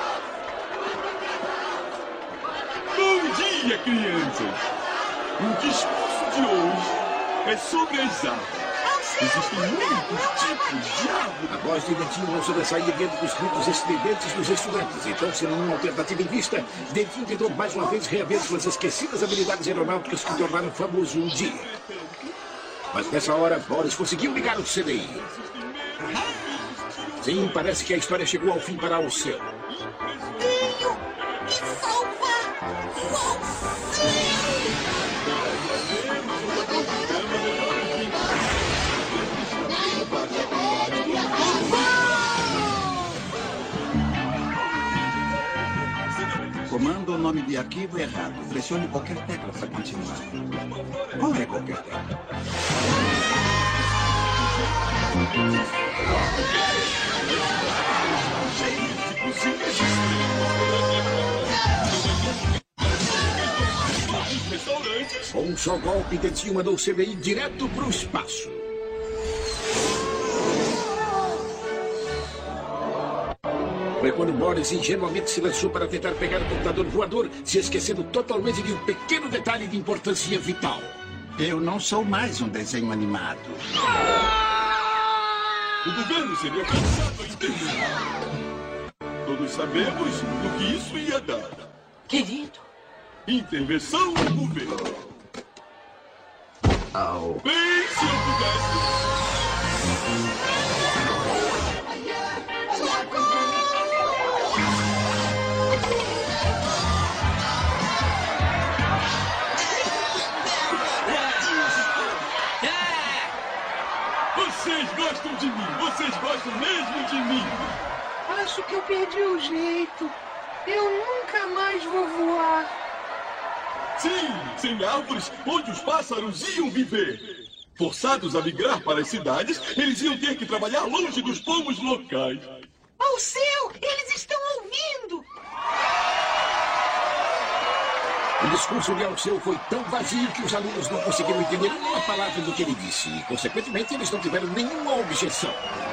Bom dia, crianças! O discurso de hoje é sobre as aves. Existem muitos tipos de aves. A voz de Dentinho não sobressaía diante dos gritos estridentes dos estudantes. Então, sem nenhuma alternativa em vista, Dentinho tentou mais uma vez reaver suas esquecidas habilidades aeronáuticas que tornaram famoso um dia. Mas nessa hora, Boris conseguiu ligar o CDI. Sim, parece que a história chegou ao fim para Alceu. Tenho que salvar o Alceu! Comando o nome de arquivo errado. Pressione qualquer tecla para continuar. Qual é qualquer tecla? Com um só golpe, Dentinho mandou o CDI direto para o espaço. Foi quando Boris ingenuamente se lançou para tentar pegar o computador voador, se esquecendo totalmente de um pequeno detalhe de importância vital. Eu não sou mais um desenho animado. O governo seria cansado em entender. Todos sabemos do que isso ia dar. Querido. Intervenção do governo. Bem, se eu pudesse... Vocês gostam de mim! Vocês gostam mesmo de mim! Acho que eu perdi o jeito. Eu nunca mais vou voar. Sim, sem árvores, onde os pássaros iam viver. Forçados a migrar para as cidades, eles iam ter que trabalhar longe dos pomos locais. Alceu, eles estão ouvindo! O discurso de Alceu foi tão vazio que os alunos não conseguiram entender uma palavra do que ele disse. E, consequentemente, eles não tiveram nenhuma objeção.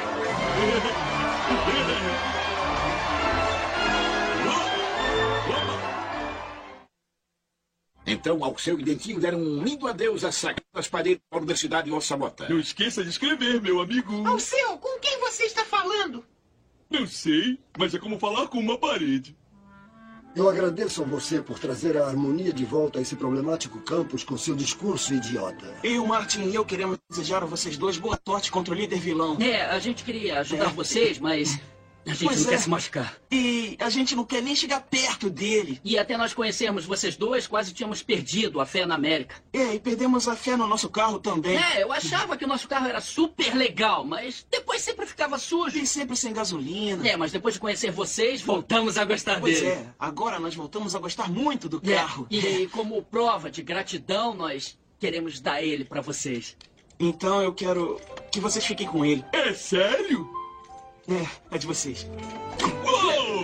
Então, Alceu e Dentinho deram um lindo adeus às sagradas paredes da Universidade Ossamota. Não esqueça de escrever, meu amigo. Alceu, com quem você está falando? Não sei, mas é como falar com uma parede. Eu agradeço a você por trazer a harmonia de volta a esse problemático campus com seu discurso idiota. Eu, Martin e eu queremos desejar a vocês dois boa sorte contra o líder vilão. A gente queria ajudar vocês, mas a gente não quer se machucar. E a gente não quer nem chegar perto dele. E até nós conhecermos vocês dois, quase tínhamos perdido a fé na América. E perdemos a fé no nosso carro também. Eu achava que o nosso carro era super legal, mas depois sempre ficava sujo. E sempre sem gasolina. Mas depois de conhecer vocês, voltamos a gostar dele. Pois agora nós voltamos a gostar muito do carro. E como prova de gratidão, nós queremos dar ele pra vocês. Então eu quero que vocês fiquem com ele. É sério? É de vocês. Uou!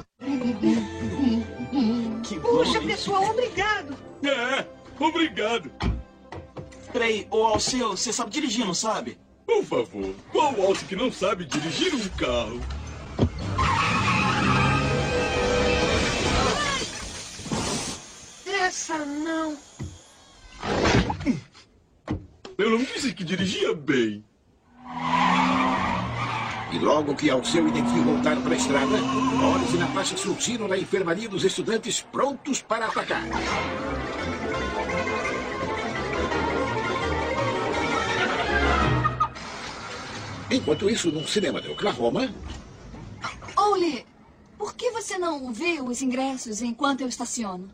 Que bom, Puxa, pessoal, obrigado. Obrigado. Peraí, ô Alceu, você sabe dirigir, não sabe? Por favor, qual alce que não sabe dirigir um carro? Essa não. Eu não disse que dirigia bem. E logo que Alceu e Dentinho voltaram para a estrada, Boris e Natasha surgiram na enfermaria dos estudantes prontos para atacar. Enquanto isso, num cinema de Oklahoma... Ole, por que você não vê os ingressos enquanto eu estaciono?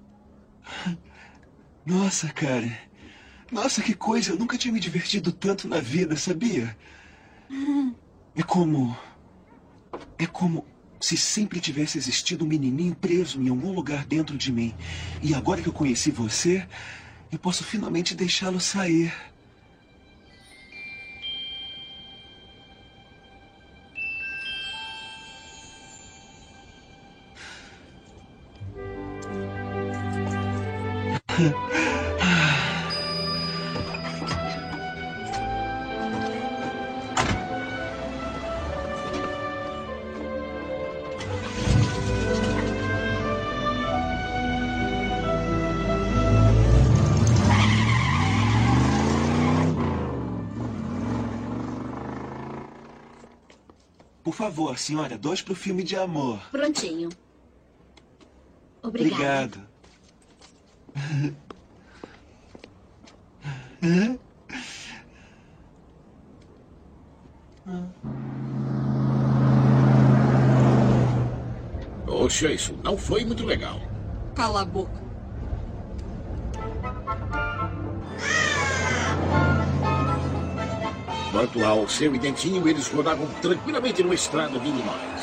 Nossa, cara. Nossa, que coisa. Eu nunca tinha me divertido tanto na vida, sabia? É como se sempre tivesse existido um menininho preso em algum lugar dentro de mim. E agora que eu conheci você, eu posso finalmente deixá-lo sair. Por favor, senhora, 2 pro filme de amor. Prontinho. Obrigada. Obrigado. Poxa, isso não foi muito legal. Cala a boca. Quanto ao seu e Dentinho, eles rodavam tranquilamente numa estrada de Illinois.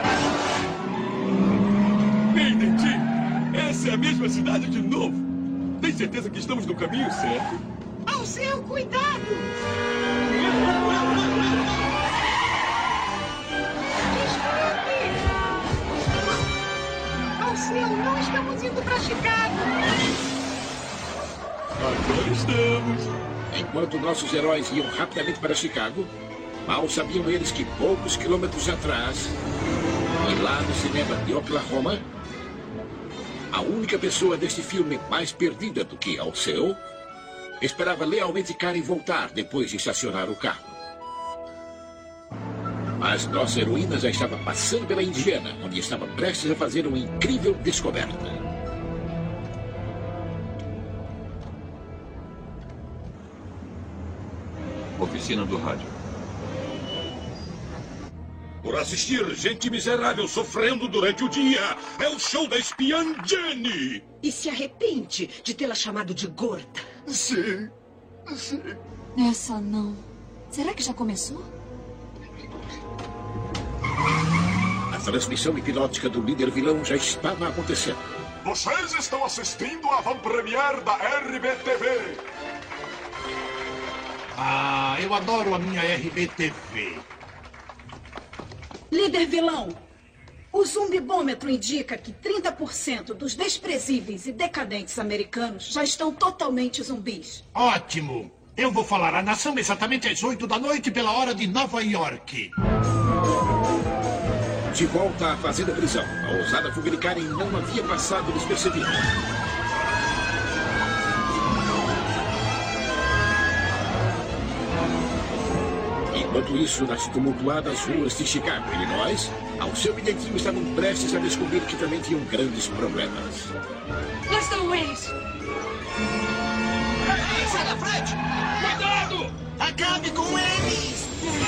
Ei, Dentinho! Essa é a mesma cidade de novo. Tem certeza que estamos no caminho certo? Ao seu cuidado! Ao seu, não estamos indo para Chicago! Agora estamos. Enquanto nossos heróis iam rapidamente para Chicago, mal sabiam eles que poucos quilômetros atrás, e lá no cinema de Oklahoma, a única pessoa deste filme mais perdida do que ao seu, esperava lealmente Karen voltar depois de estacionar o carro. Mas nossa heroína já estava passando pela Indiana, onde estava prestes a fazer uma incrível descoberta. Oficina do rádio. Por assistir gente miserável sofrendo durante o dia. É o show da espiã Jenny. E se arrepende de tê-la chamado de gorda? Sim. Essa não. Será que já começou? A transmissão hipnótica do líder vilão já estava acontecendo. Vocês estão assistindo à van-premiere da RBTV. Ah, eu adoro a minha RBTV. Líder vilão, o zumbibômetro indica que 30% dos desprezíveis e decadentes americanos já estão totalmente zumbis. Ótimo! Eu vou falar à nação exatamente às 8 da noite pela hora de Nova York. De volta à fazenda prisão, a ousada fuga de Karen não havia passado despercebida. Enquanto isso, nas tumultuadas ruas de Chicago, Illinois, ao seu e Dentinho estavam prestes a descobrir que também tinham grandes problemas. Lá estão eles! Sai da frente! Cuidado! Acabe com eles!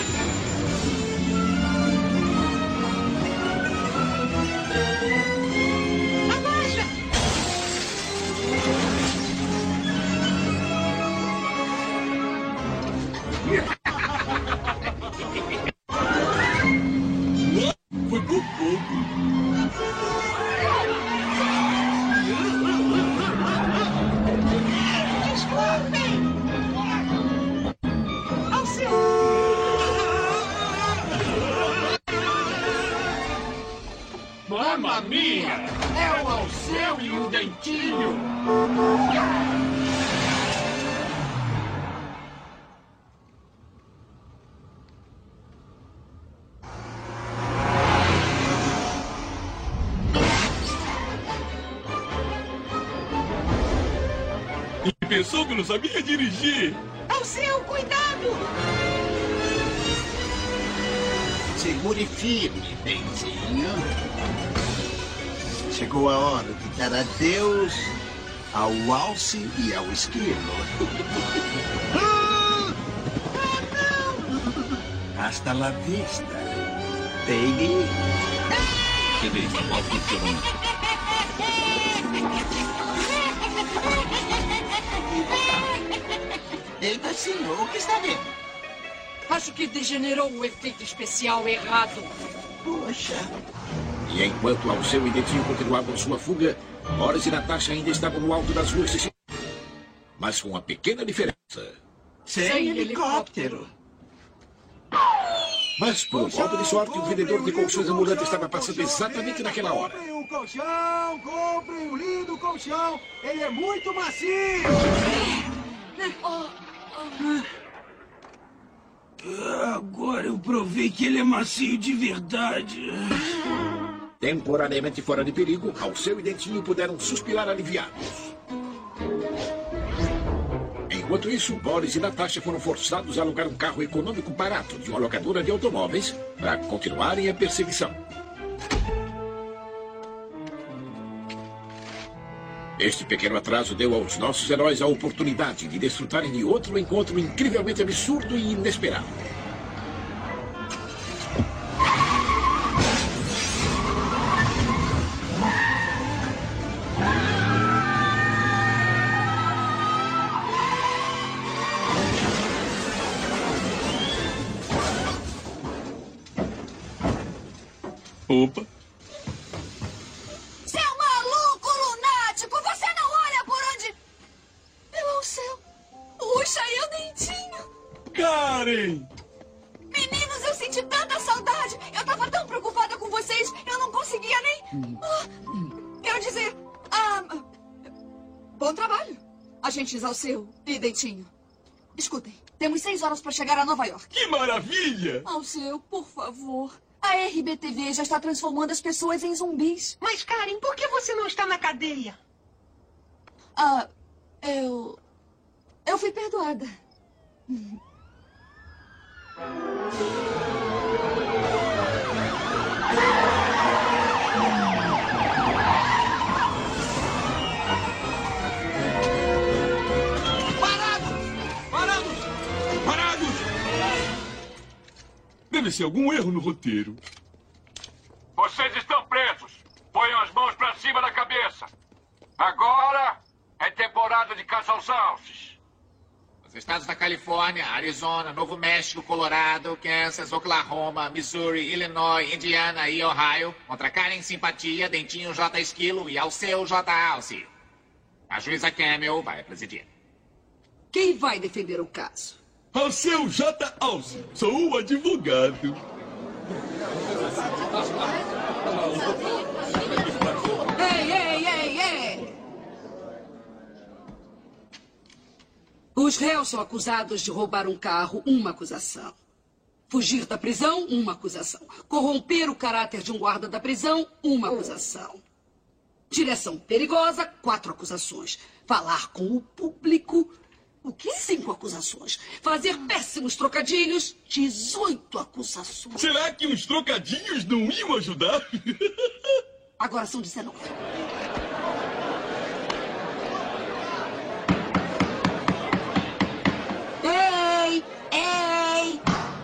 Abaixa! Foi por pouco. Desculpem! Ao seu! Mamma mia! É o Alceu e o Dentinho! E pensou que não sabia dirigir? Ao seu cuidado! Segure firme, Dentinho. Chegou a hora de dar adeus ao alce e ao esquilo. Hasta la vista, baby. Beleza, pode funcionar. Eita, senhor, o que está vendo? Acho que degenerou o efeito especial errado. Poxa. E enquanto Alceu e Dentinho continuavam sua fuga, Boris e Natasha ainda estavam no alto das ruas de Chicago. mas com uma pequena diferença. Sem helicóptero. Mas, por um golpe de sorte, o vendedor de colchões ambulante estava passando exatamente naquela hora. Comprem um colchão, comprem um lindo colchão. Ele é muito macio. Agora eu provei que ele é macio de verdade. Temporariamente fora de perigo, Alceu e Dentinho puderam suspirar aliviados. Enquanto isso, Boris e Natasha foram forçados a alugar um carro econômico barato de uma locadora de automóveis para continuarem a perseguição. Este pequeno atraso deu aos nossos heróis a oportunidade de desfrutarem de outro encontro incrivelmente absurdo e inesperado. Opa! Seu maluco lunático! Você não olha por onde... Pelo céu! Puxa, eu dentinho! Karen! Meninos, eu senti tanta saudade! Eu tava tão preocupada com vocês, eu não conseguia nem... Quero dizer... bom trabalho, agentes Alceu e Dentinho. Escutem, temos 6 horas para chegar a Nova York. Que maravilha! Alceu, por favor... A RBTV já está transformando as pessoas em zumbis. Mas, Karen, por que você não está na cadeia? Eu fui perdoada. Deve ser algum erro no roteiro. Vocês estão presos. Ponham as mãos pra cima da cabeça. Agora é temporada de caça aos alces. Os estados da Califórnia, Arizona, Novo México, Colorado, Kansas, Oklahoma, Missouri, Illinois, Indiana e Ohio, contra Karen Simpatia, Dentinho J. Esquilo e Alceu J. Alce. A juíza Camel vai presidir. Quem vai defender o caso? Alceu J. Alce, sou o advogado. Ei! Os réus são acusados de roubar um carro, uma acusação. Fugir da prisão, uma acusação. Corromper o caráter de um guarda da prisão, uma acusação. Direção perigosa, 4 acusações. Falar com o público... O quê? 5 acusações. Fazer péssimos trocadilhos, 18 acusações. Será que uns trocadilhos não iam ajudar? Agora são 19. Ei!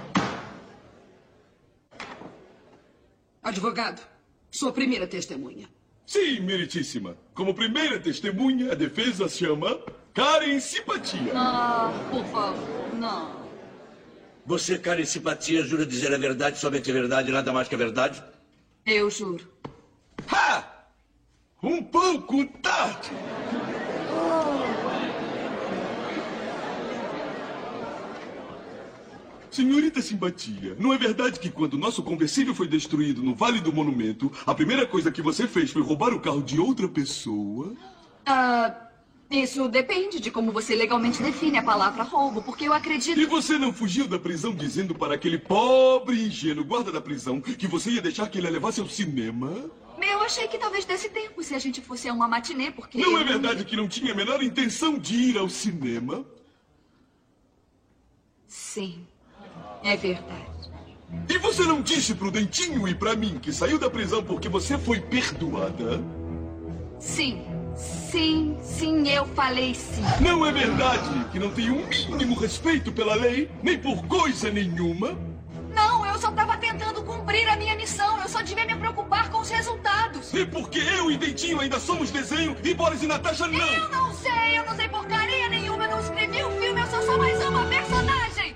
Advogado, sua primeira testemunha. Sim, meritíssima. Como primeira testemunha, a defesa chama Karen Simpatia. Por favor, não. Você, Karen Simpatia, jura dizer a verdade, somente a verdade e nada mais que a verdade? Eu juro. Ha! Um pouco tarde. Senhorita Simpatia, não é verdade que quando nosso conversível foi destruído no Vale do Monumento, a primeira coisa que você fez foi roubar o carro de outra pessoa? Isso depende de como você legalmente define a palavra roubo, porque eu acredito... E você não fugiu da prisão dizendo para aquele pobre ingênuo guarda da prisão que você ia deixar que ele a levasse ao cinema? Eu achei que talvez desse tempo se a gente fosse a uma matinê, porque... Não é verdade que não tinha a menor intenção de ir ao cinema? Sim, é verdade. E você não disse pro Dentinho e pra mim que saiu da prisão porque você foi perdoada? Sim, eu falei sim. Não é verdade que não tem um mínimo respeito pela lei, nem por coisa nenhuma? Não, eu só estava tentando cumprir a minha missão. Eu só devia me preocupar com os resultados. E porque eu e Dentinho ainda somos desenho e Boris e Natasha não? Eu não sei porcaria nenhuma. Eu não escrevi o filme, eu sou só mais uma personagem.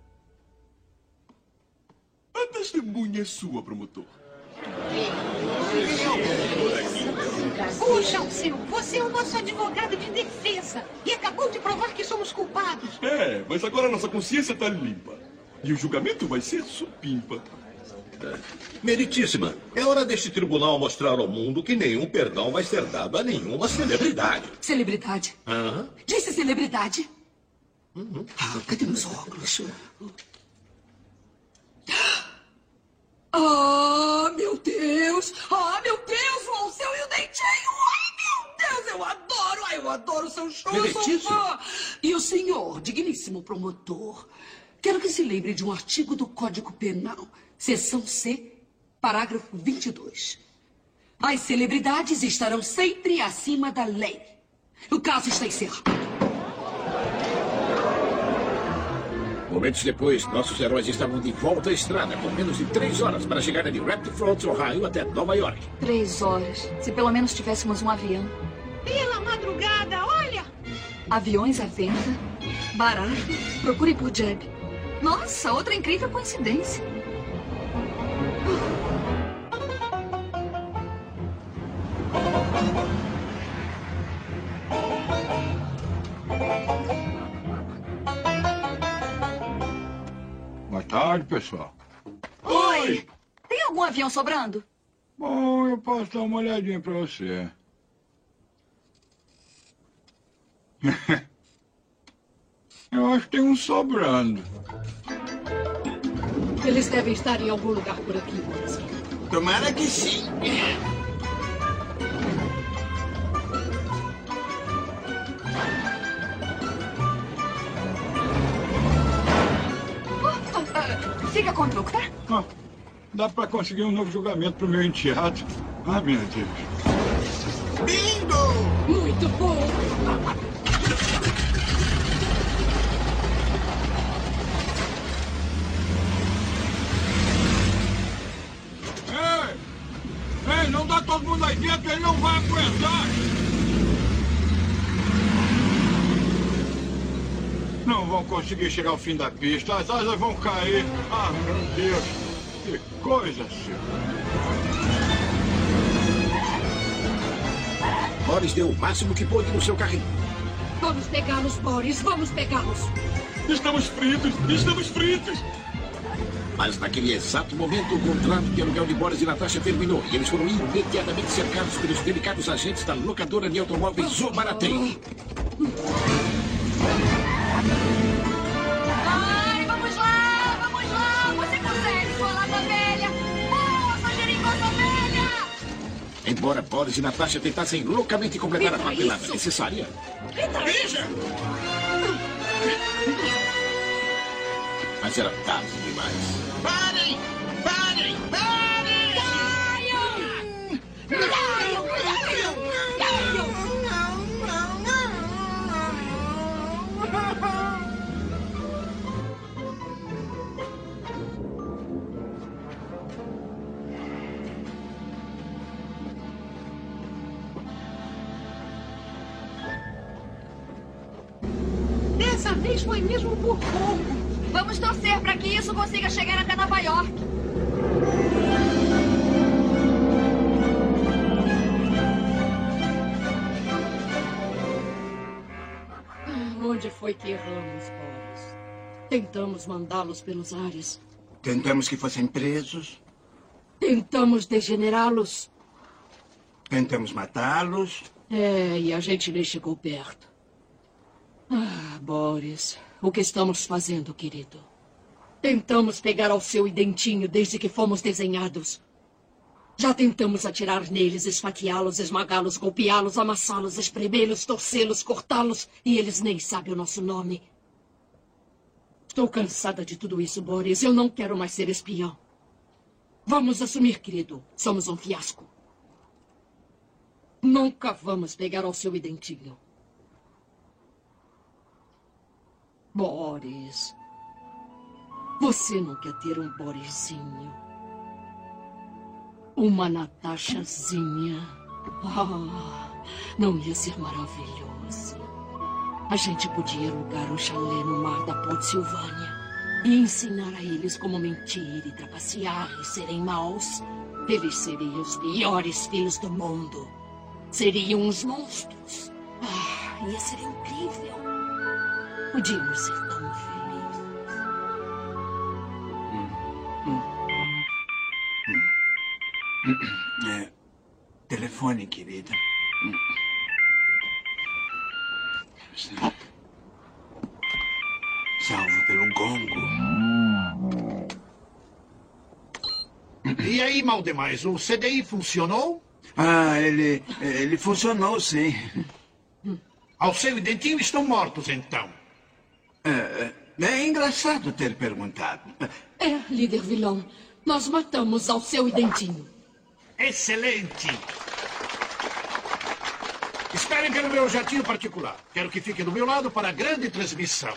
A testemunha é sua, promotor. Puxa, Alceu, você é o nosso advogado de defesa e acabou de provar que somos culpados. É, mas agora nossa consciência tá limpa. E o julgamento vai ser supimpa. Meritíssima, é hora deste tribunal mostrar ao mundo que nenhum perdão vai ser dado a nenhuma celebridade. Celebridade? Hã? Disse celebridade? Cadê meus óculos? Ah, meu Deus! Ah, meu Deus! O Alceu e o Dentinho! Ai, meu Deus! Eu adoro! Ai, eu adoro o seu show! Eu sou fã! E o senhor, digníssimo promotor, quero que se lembre de um artigo do Código Penal, seção C, parágrafo 22. As celebridades estarão sempre acima da lei. O caso está encerrado. Momentos depois, nossos heróis estavam de volta à estrada, com menos de 3 horas para chegarem de Rapid Front, Ohio, até Nova York. 3 horas. Se pelo menos tivéssemos um avião. Pela madrugada, olha! Aviões à venda. Barato. Procure por Jeb. Nossa, outra incrível coincidência. Boa tarde, pessoal. Oi! Tem algum avião sobrando? Bom, eu posso dar uma olhadinha pra você. Eu acho que tem um sobrando. Eles devem estar em algum lugar por aqui, Boris. Tomara que sim. Fica com o truco, tá? Ah, dá pra conseguir um novo julgamento pro meu enteado. Ah, meu Deus. Bingo! Muito bom! Ei, não dá todo mundo aí dentro, ele não vai aguentar. Não vão conseguir chegar ao fim da pista. As asas vão cair. Ah, meu Deus. Que coisa, senhor. Boris deu o máximo que pôde no seu carrinho. Vamos pegá-los, Boris. Vamos pegá-los. Estamos fritos. Estamos fritos. Mas naquele exato momento, o contrato de aluguel de Boris e Natasha terminou e eles foram imediatamente cercados pelos delicados agentes da locadora de automóveis Zobaratei. Ai, vamos lá! Vamos lá! Você consegue, sua lava velha! Sua geringonça velha! Embora Boris e Natasha tentassem loucamente completar a papelada necessária, mas era tarde demais. Parem! Parem! Parem! Caiam! Dessa vez foi mesmo por pouco. Vamos torcer para que isso consiga chegar até Nova York. Onde foi que erramos, Boris? Tentamos mandá-los pelos ares. Tentamos que fossem presos. Tentamos degenerá-los. Tentamos matá-los. E a gente nem chegou perto. Ah, Boris, o que estamos fazendo, querido? Tentamos pegar Alceu e Dentinho desde que fomos desenhados. Já tentamos atirar neles, esfaqueá-los, esmagá-los, golpeá-los, amassá-los, espremê-los, torcê-los, cortá-los, e eles nem sabem o nosso nome. Estou cansada de tudo isso, Boris. Eu não quero mais ser espião. Vamos assumir, querido. Somos um fiasco. Nunca vamos pegar Alceu e Dentinho. Boris, você não quer ter um Borisinho? Uma Natashazinha? Não ia ser maravilhoso? A gente podia alugar um chalé no mar da Ponte Silvânia e ensinar a eles como mentir e trapacear e serem maus. Eles seriam os piores filhos do mundo. Seriam uns monstros. Ah, ia ser incrível. Podíamos ser tão felizes. Telefone, querida. Salvo pelo gongo. E aí, mal demais, o CDI funcionou? Ah, ele funcionou, sim. Alceu e Dentinho estão mortos, então. É engraçado ter perguntado. É, líder vilão. Nós matamos Alceu e Dentinho. Excelente! Esperem pelo meu jatinho particular. Quero que fique do meu lado para a grande transmissão.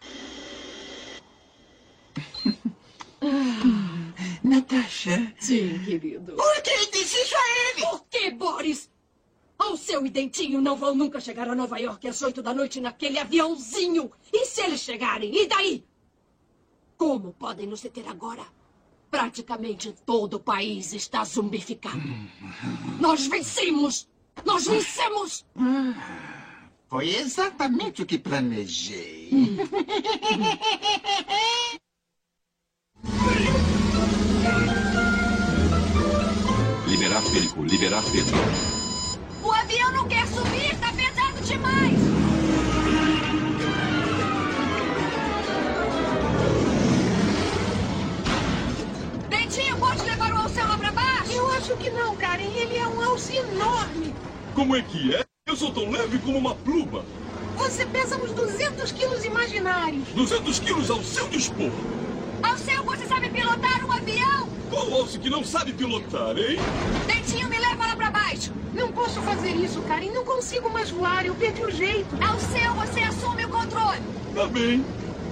Natasha? Sim, querido. Por que disse isso a ele? Por que, Boris? Alceu e Dentinho não vão nunca chegar a Nova York às 8 da noite naquele aviãozinho. E se eles chegarem? E daí? Como podem nos deter agora? Praticamente todo o país está zumbificado. Nós vencemos! Nós vencemos! Foi exatamente o que planejei. Liberar Felico, liberar Felico. O avião não quer subir, tá pesado demais! Dentinho, pode levar o Alceu lá pra baixo? Eu acho que não, Karen. Ele é um alce enorme. Como é que é? Eu sou tão leve como uma pluma. Você pesa uns 200 quilos imaginários. 200 quilos ao seu dispor. Alceu, você sabe pilotar um avião? Qual alce que não sabe pilotar, hein? Dentinho, me leva lá pra baixo. Não posso fazer isso, Karen. Não consigo mais voar. Eu perdi o jeito. Alceu, você assume o controle. Tá bem.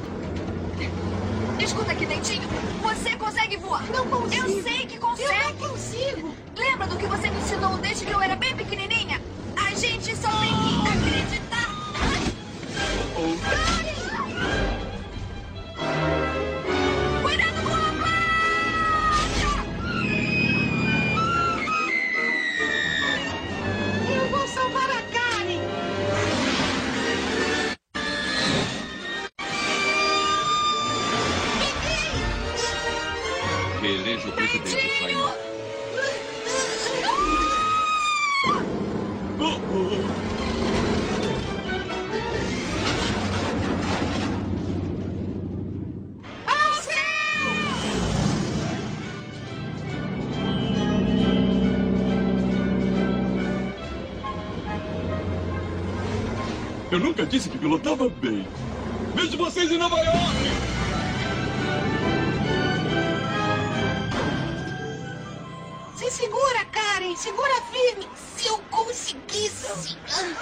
Escuta aqui, Dentinho. Você consegue voar? Não consigo. Eu sei que consegue. Eu não consigo. Lembra do que você me ensinou desde que eu era bem pequenininha? A gente só tem que acreditar. Cuidado com a placa! Eu vou salvar a Karen. Reeleja o presidente, Simon. Eu nunca disse que pilotava bem. Vejo vocês em Nova York! Se segura, Karen. Segura firme. Se eu conseguisse...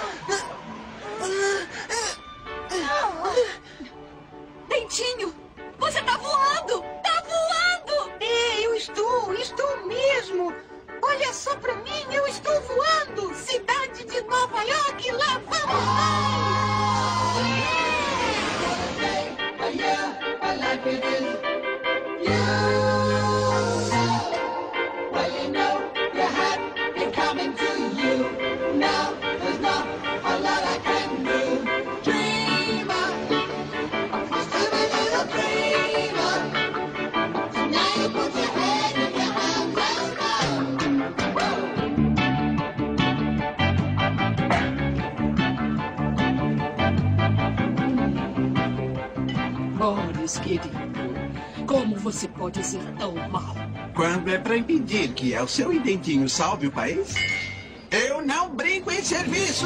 Dentinho, você tá voando! Tá voando! É, eu estou mesmo. Olha só pra mim, eu estou voando. Cidade de Nova York, lá vamos Boris, querido, como você pode ser tão mau? Quando é pra impedir que Alceu e Dentinho salve o país, eu não brinco em serviço.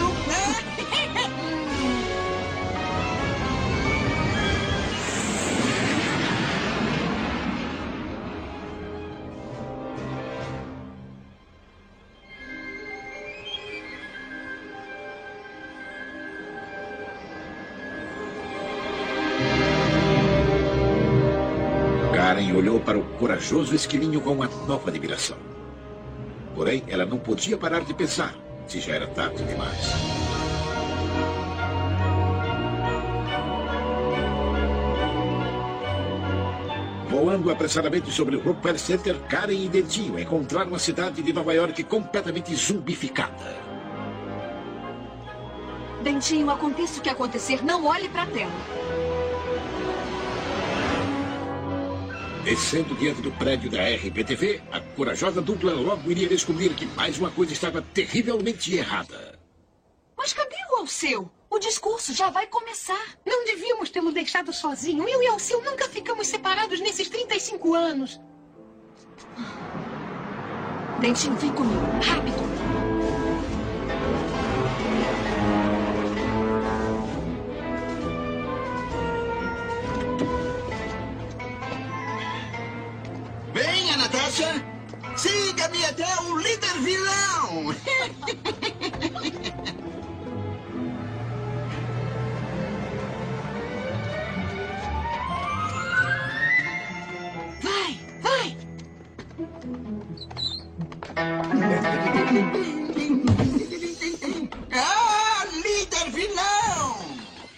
Karen olhou para o corajoso esquilinho com uma nova admiração. Porém, ela não podia parar de pensar, se já era tarde demais. Voando Investigando apressadamente sobre o Rockefeller Center, Karen e Dentinho encontraram a cidade de Nova York completamente zumbificada. Dentinho, aconteça o que acontecer, não olhe pra tela. Descendo diante do prédio da RPTV, a corajosa dupla logo iria descobrir que mais uma coisa estava terrivelmente errada. Mas cadê o Alceu? O discurso já vai começar. Não devíamos tê-lo deixado sozinho. Eu e Alceu nunca ficamos separados nesses 35 anos. Dentinho, vem comigo. Rápido. Venha, Natasha. Siga-me até o líder vilão. Vai, vai. Ah, líder vilão.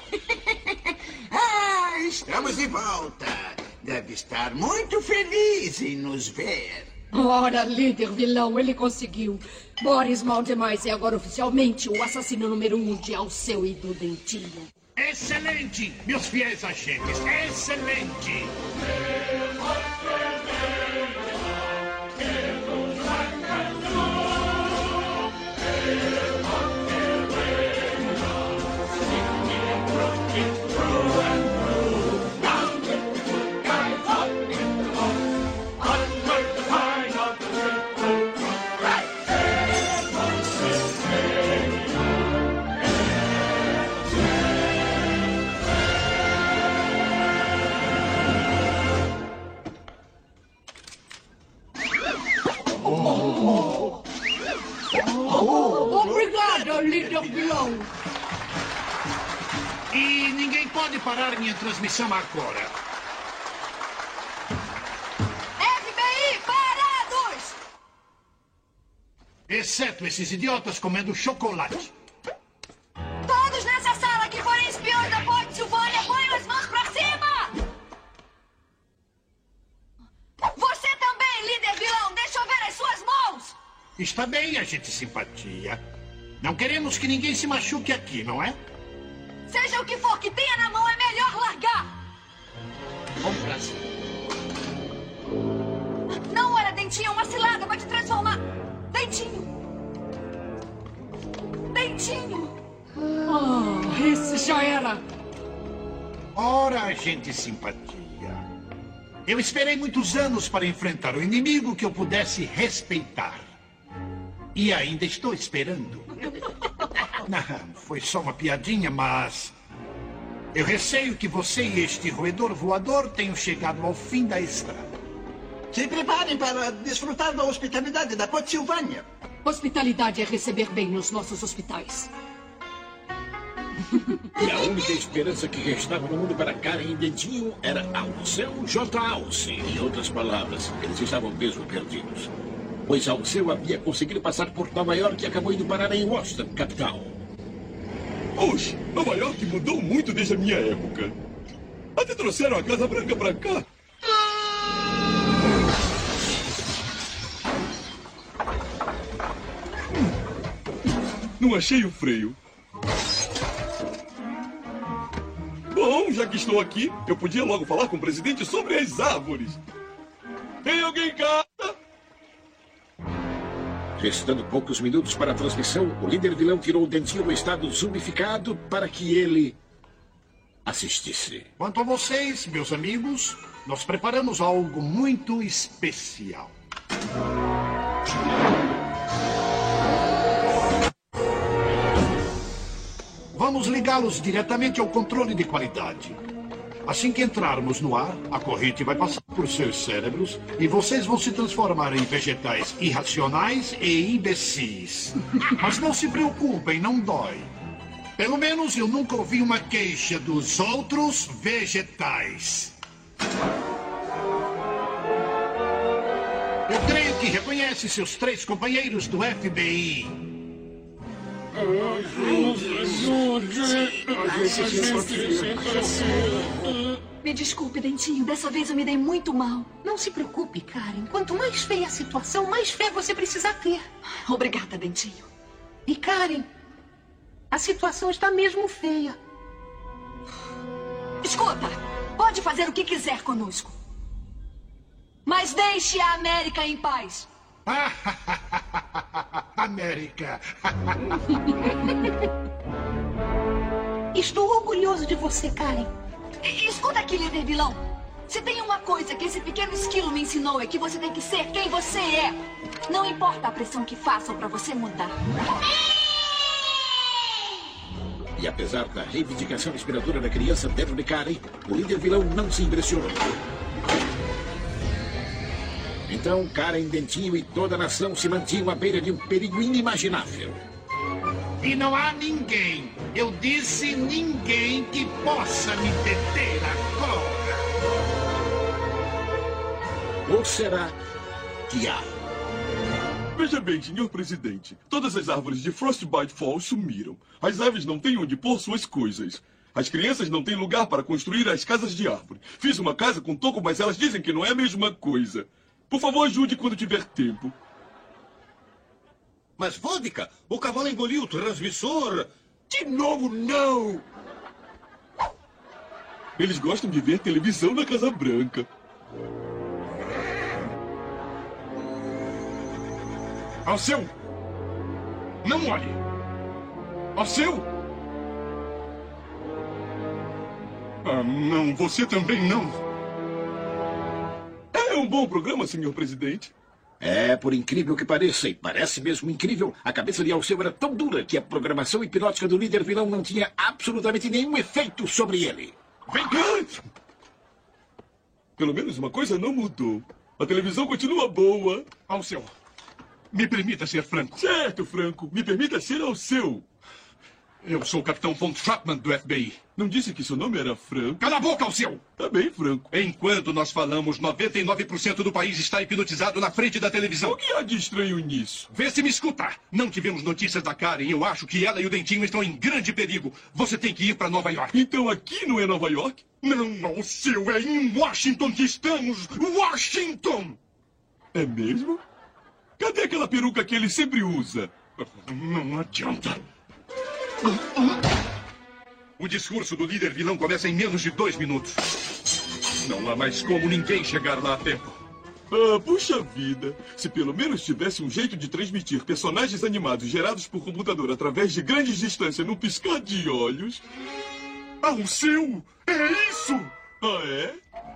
Ah, estamos de volta. Deve estar muito feliz em nos ver. Ora, líder vilão, ele conseguiu. Boris Maldemais é agora oficialmente o assassino número 1 de Alceu e do Dentinho. Excelente, meus fiéis agentes, excelente! Obrigada, líder vilão. E ninguém pode parar minha transmissão agora. FBI, parados! Exceto esses idiotas comendo chocolate. Todos nessa sala que forem espiões da Potsilvânia, ponham as mãos pra cima! Você também, líder vilão, deixa eu ver as suas mãos! Está bem, agente simpatia. Não queremos que ninguém se machuque aqui, não é? Seja o que for que tenha na mão, é melhor largar! Vamos pra cima. Não, olha, Dentinho, uma cilada vai te transformar. Dentinho! Dentinho! Ah, esse já era. Ora, agente simpatia. Eu esperei muitos anos para enfrentar o inimigo que eu pudesse respeitar. E ainda estou esperando. Não, foi só uma piadinha, mas... eu receio que você e este roedor voador tenham chegado ao fim da estrada. Se preparem para desfrutar da hospitalidade da Potsilvânia. Hospitalidade é receber bem nos nossos hospitais. E a única esperança que restava no mundo para Karen e Dentinho era Alceu J. Alce. Em outras palavras, eles estavam mesmo perdidos. Pois Alceu havia conseguido passar por Nova York e acabou indo parar em Washington, capital. Oxe, Nova York mudou muito desde a minha época. Até trouxeram a Casa Branca pra cá. Não achei o freio. Bom, já que estou aqui, eu podia logo falar com o presidente sobre as árvores. Tem alguém em casa? Restando poucos minutos para a transmissão, o líder vilão tirou o Dentinho do estado zumbificado para que ele assistisse. Quanto a vocês, meus amigos, nós preparamos algo muito especial. Vamos ligá-los diretamente ao controle de qualidade. Assim que entrarmos no ar, a corrente vai passar por seus cérebros e vocês vão se transformar em vegetais irracionais e imbecis. Mas não se preocupem, não dói. Pelo menos eu nunca ouvi uma queixa dos outros vegetais. Eu creio que reconhece seus 3 companheiros do FBI. Me desculpe, Dentinho. Dessa vez eu me dei muito mal. Não se preocupe, Karen. Quanto mais feia a situação, mais fé você precisa ter. Obrigada, Dentinho. E Karen, a situação está mesmo feia. Escuta, pode fazer o que quiser conosco. Mas deixe a América em paz. América. Estou orgulhoso de você, Karen. Escuta aqui, líder vilão. Se tem uma coisa que esse pequeno esquilo me ensinou é que você tem que ser quem você é. Não importa a pressão que façam pra você mudar. E apesar da reivindicação inspiradora da criança dentro de Karen, o líder vilão não se impressionou. Então, Karen, Dentinho e toda a nação se mantinham à beira de um perigo inimaginável. E não há ninguém, eu disse ninguém, que possa me deter agora. Ou será que há? Veja bem, senhor presidente. Todas as árvores de Frostbite Falls sumiram. As aves não têm onde pôr suas coisas. As crianças não têm lugar para construir as casas de árvore. Fiz uma casa com toco, mas elas dizem que não é a mesma coisa. Por favor, ajude quando tiver tempo. Mas, Vodka, o cavalo engoliu o transmissor. De novo, não! Eles gostam de ver televisão na Casa Branca. Alceu! Não olhe! Alceu! Não, você também não. É um bom programa, senhor presidente. É, por incrível que pareça, e parece mesmo incrível, a cabeça de Alceu era tão dura que a programação hipnótica do líder vilão não tinha absolutamente nenhum efeito sobre ele. Vem cá! Pelo menos uma coisa não mudou. A televisão continua boa. Alceu, me permita ser franco. Certo, Franco. Me permita ser Alceu. Eu sou o Capitão von Trappmann do FBI. Não disse que seu nome era Franco? Cala a boca, Alceu! Tá bem, Franco. Enquanto nós falamos, 99% do país está hipnotizado na frente da televisão. O que há de estranho nisso? Vê se me escuta. Não tivemos notícias da Karen. Eu acho que ela e o Dentinho estão em grande perigo. Você tem que ir para Nova York. Então aqui não é Nova York? Não, Alceu, é em Washington que estamos. Washington! É mesmo? Cadê aquela peruca que ele sempre usa? Não adianta. O discurso do líder vilão começa em menos de 2 minutos. Não há mais como ninguém chegar lá a tempo. Ah, puxa vida. Se pelo menos tivesse um jeito de transmitir personagens animados gerados por computador através de grandes distâncias num piscar de olhos... Alceu! É isso! Ah, é?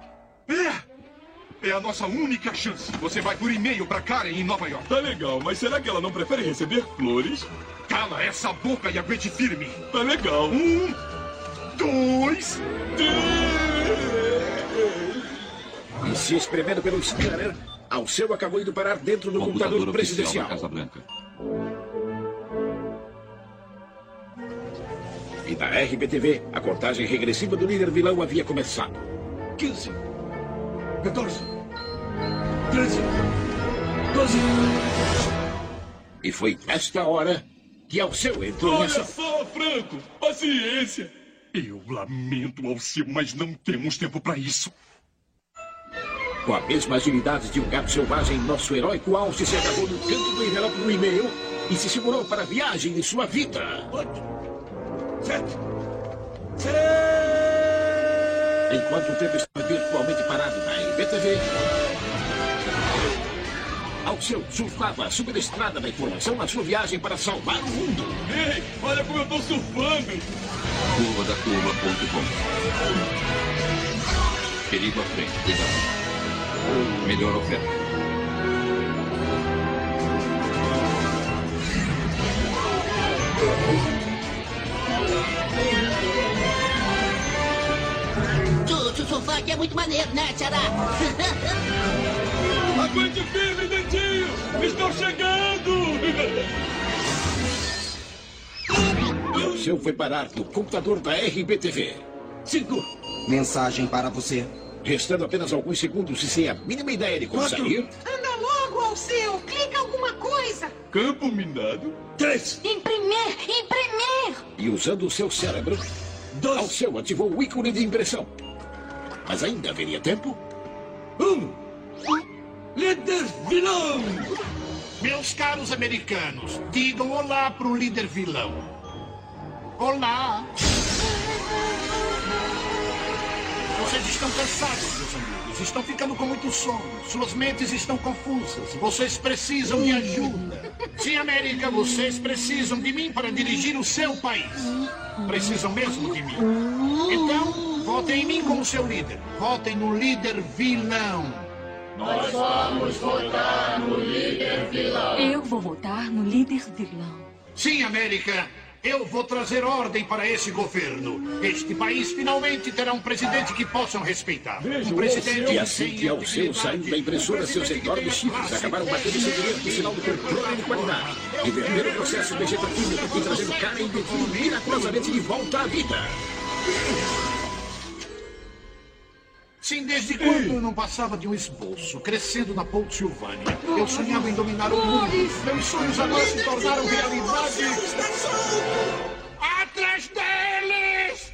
É a nossa única chance. Você vai por e-mail para Karen em Nova York. Tá legal, mas será que ela não prefere receber flores? Cala essa boca e aguente firme. Tá legal. 1, 2, 3. E se espremendo pelo scanner, Alceu acabou indo parar dentro do computador presidencial. Da Casa Branca. E na RBTV, a contagem regressiva do líder vilão havia começado. 15, 14, 13, 12. E foi nesta hora que Alceu entrou Olha nessa... só, Franco! Paciência! Eu lamento, Alceu, mas não temos tempo para isso. Com a mesma agilidade de um gato selvagem, nosso heróico Alce se agarrou no canto do envelope do e-mail e se segurou para a viagem de sua vida. 8, 7, 6. Enquanto o tempo estava virtualmente parado na RBTV, Alceu surfava a superestrada da informação na sua viagem para salvar o mundo. Ei, olha como eu tô surfando! Curvadaturma.com. Perigo à frente, cuidado. Melhor oferta. O sofá aqui é muito maneiro, né, Tchará? Aguente firme, Dentinho! Estão chegando! Alceu foi parar no computador da RBTV. 5. Mensagem para você. Restando apenas alguns segundos e sem a mínima ideia de como sair... Anda logo, Alceu! Clica alguma coisa! Campo minado. 3. Imprimir! Imprimir! E usando o seu cérebro, Alceu ativou o ícone de impressão. Mas ainda haveria tempo. Líder vilão! Meus caros americanos, digam olá pro líder vilão. Olá! Vocês estão cansados, meus amigos. Estão ficando com muito sono. Suas mentes estão confusas. Vocês precisam de ajuda. Sim, América, vocês precisam de mim para dirigir o seu país. Precisam mesmo de mim. Então, votem em mim como seu líder. Votem no líder vilão. Nós vamos votar no líder vilão. Eu vou votar no líder vilão. Sim, América. Eu vou trazer ordem para esse governo. Este país finalmente terá um presidente que possam respeitar. Um presidente E assim que Alceu saiu da impressora, seus enormes chifres acabaram batendo seu direito no sinal do controle de qualidade. Inverteram o processo vegetativo e trazendo Karen e Dentinho miraculosamente de volta à vida. Sim, desde quando eu não passava de um esboço, crescendo na Pensilvânia. Eu sonhava em dominar o mundo. Meus sonhos agora se tornaram realidade. Atrás deles!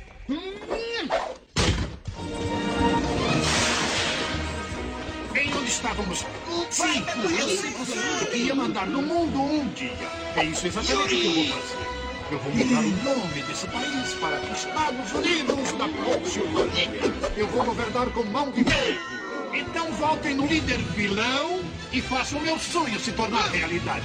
Bem onde estávamos? Sim, eu sei que queria mandar no mundo um dia. É isso exatamente o que eu vou fazer. Eu vou mudar o nome desse país para Estados Unidos da Pensilvânia. Eu vou governar com mão de ferro. Então votem no líder vilão e façam meu sonho se tornar realidade.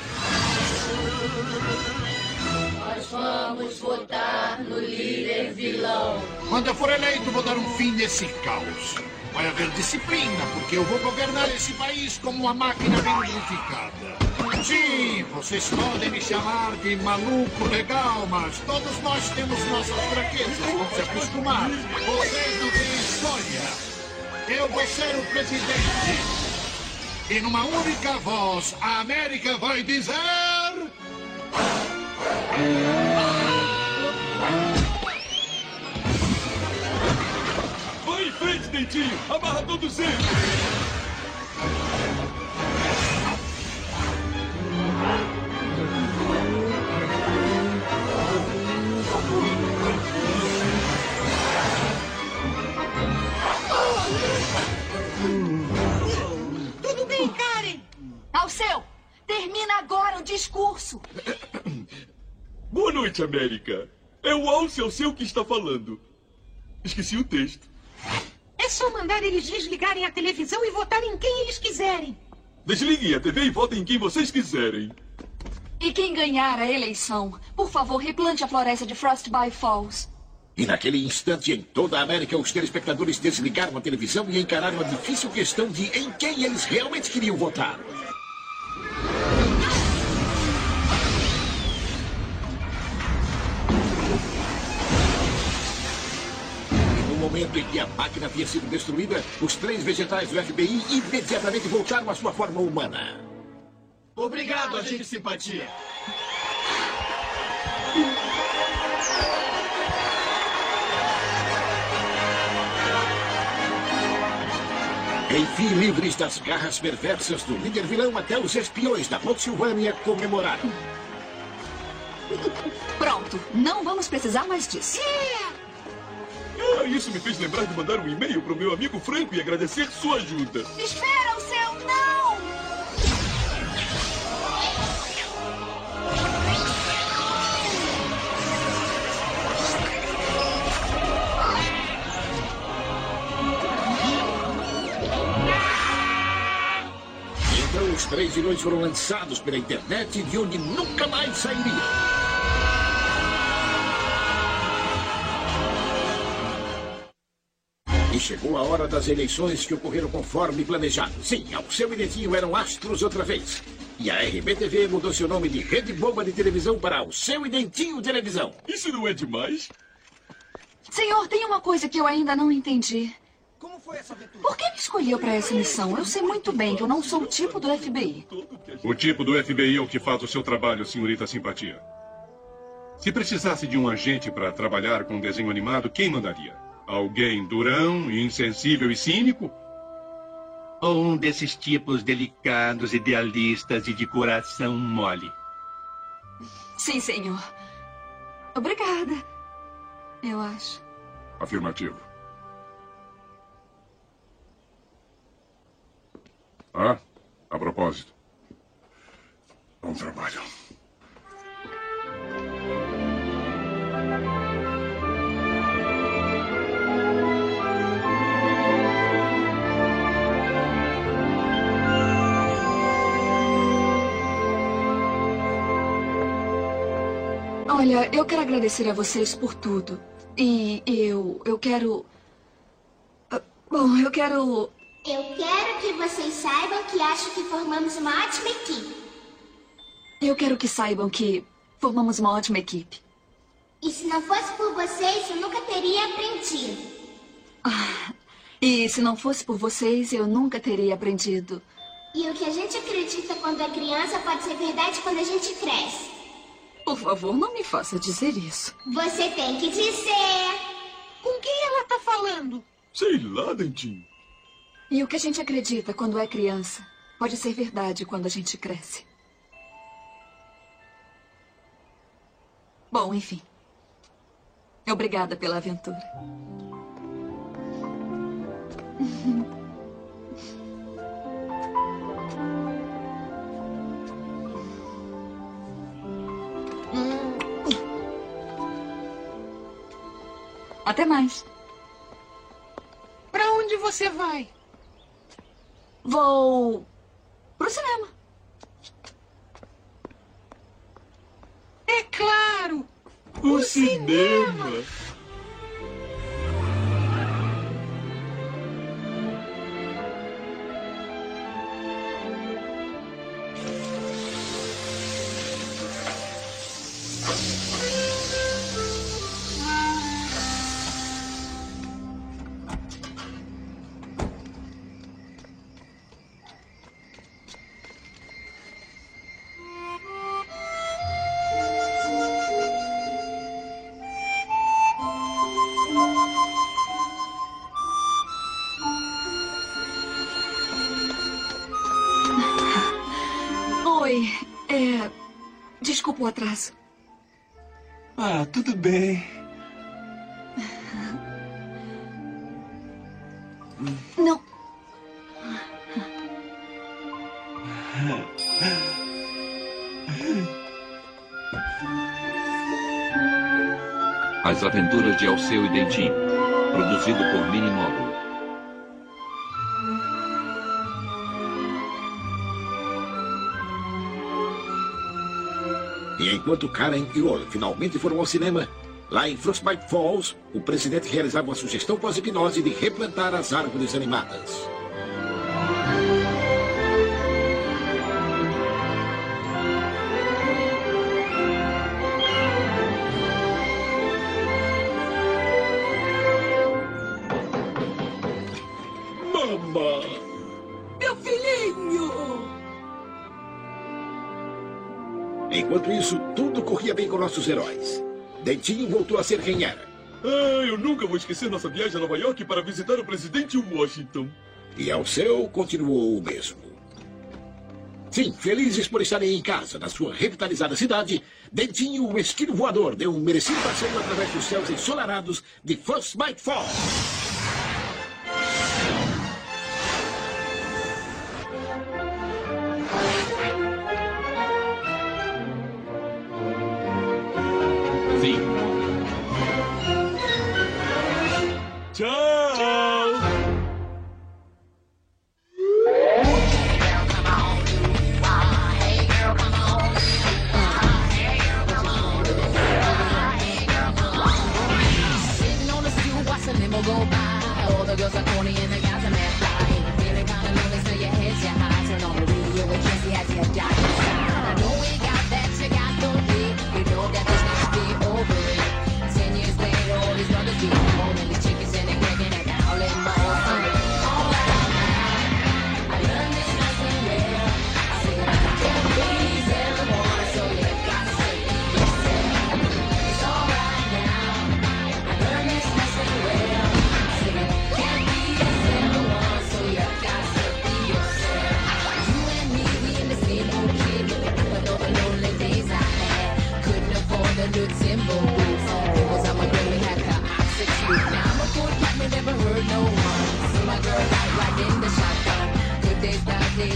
Nós vamos votar no líder vilão. Quando eu for eleito, vou dar um fim nesse caos. Vai haver disciplina, porque eu vou governar esse país como uma máquina bem lubrificada. Sim, vocês podem me chamar de maluco legal, mas todos nós temos nossas fraquezas. Vão se acostumar. Vocês não têm escolha. Eu vou ser o presidente. E numa única voz, a América vai dizer... Vai em frente, Dentinho! Amarra todos eles! Tudo bem, Karen? Alceu, termina agora o discurso. Boa noite, América. É o Alceu que está falando. Esqueci o texto. É só mandar eles desligarem a televisão e votarem em quem eles quiserem. Desliguem a TV e votem em quem vocês quiserem. E quem ganhar a eleição, por favor, replante a floresta de Frostbite Falls. E naquele instante, em toda a América, os telespectadores desligaram a televisão e encararam a difícil questão de em quem eles realmente queriam votar. E no momento em que a máquina havia sido destruída, os 3 vegetais do FBI imediatamente voltaram à sua forma humana. Obrigado, agente Simpatia. Enfim, livres das garras perversas do líder vilão, até os espiões da Pensilvânia comemoraram. Pronto, não vamos precisar mais disso. Ah, isso me fez lembrar de mandar um e-mail para o meu amigo Franco e agradecer sua ajuda. Espera, Alceu, não! Então os 3 vilões foram lançados pela internet, de onde nunca mais sairiam. E chegou a hora das eleições que ocorreram conforme planejado. Sim, Alceu e Dentinho eram astros outra vez. E a RBTV mudou seu nome de Rede Boba de Televisão para Alceu e Dentinho Televisão. Isso não é demais? Senhor, tem uma coisa que eu ainda não entendi. Por que me escolheu para essa missão? Eu sei muito bem que eu não sou o tipo do FBI. O tipo do FBI é o que faz o seu trabalho, senhorita Simpatia. Se precisasse de um agente para trabalhar com um desenho animado, quem mandaria? Alguém durão, insensível e cínico? Ou um desses tipos delicados, idealistas e de coração mole? Sim, senhor. Obrigada. Eu acho. Afirmativo. Ah, a propósito. Bom trabalho. Olha, eu quero agradecer a vocês por tudo. E eu quero... Bom, eu quero... Eu quero que vocês saibam que acho que formamos uma ótima equipe. Eu quero que saibam que formamos uma ótima equipe. E se não fosse por vocês, eu nunca teria aprendido. E se não fosse por vocês, eu nunca teria aprendido. E o que a gente acredita quando é criança pode ser verdade quando a gente cresce. Por favor, não me faça dizer isso. Você tem que dizer. Com quem ela tá falando? Sei lá, Dentinho. E o que a gente acredita quando é criança pode ser verdade quando a gente cresce. Bom, enfim. Obrigada pela aventura. Até mais. Pra onde você vai? Vou pro cinema. É claro! O cinema! Oi, desculpa o atraso. Ah, tudo bem. Não. As Aventuras de Alceu e Dentinho, produzido por Mini Módulo. E enquanto Karen e Ol finalmente foram ao cinema, lá em Frostbite Falls, o presidente realizava uma sugestão pós-hipnose de replantar as árvores animadas. Mamãe! Meu filhinho! Enquanto isso, tudo corria bem com nossos heróis. Dentinho voltou a ser quem era. Eu nunca vou esquecer nossa viagem a Nova York para visitar o presidente Washington. E Alceu continuou o mesmo. Sim, felizes por estarem em casa, na sua revitalizada cidade, Dentinho, o esquilo voador, deu um merecido passeio através dos céus ensolarados de Frostbite Falls. Tchau! Sitting on the stool, watch the limo go by. All the girls are corny and the guys are mad fly. Feeling kinda lonely, so your head's your high. Turn on the radio with Jesse as you die inside. I know we got that, you got the beat. We know that this needs to be over it. 10 years later, all these brothers be home and these chickens and they're breaking it down. Let my whole family. All right, I learned this lesson well. I say that I can't please everyone, so you got to say yourself. It's all right now. I learned this lesson well. I say that I can't please everyone, so you got to be yourself. You and me, we in the same old kid, but all the lonely days I had, couldn't afford the new Timbo boots. It was on my girl, we had her oxygen. Now I'm a good cat, me never hurt no one. See my girl out riding the shotgun. Good days, bad days.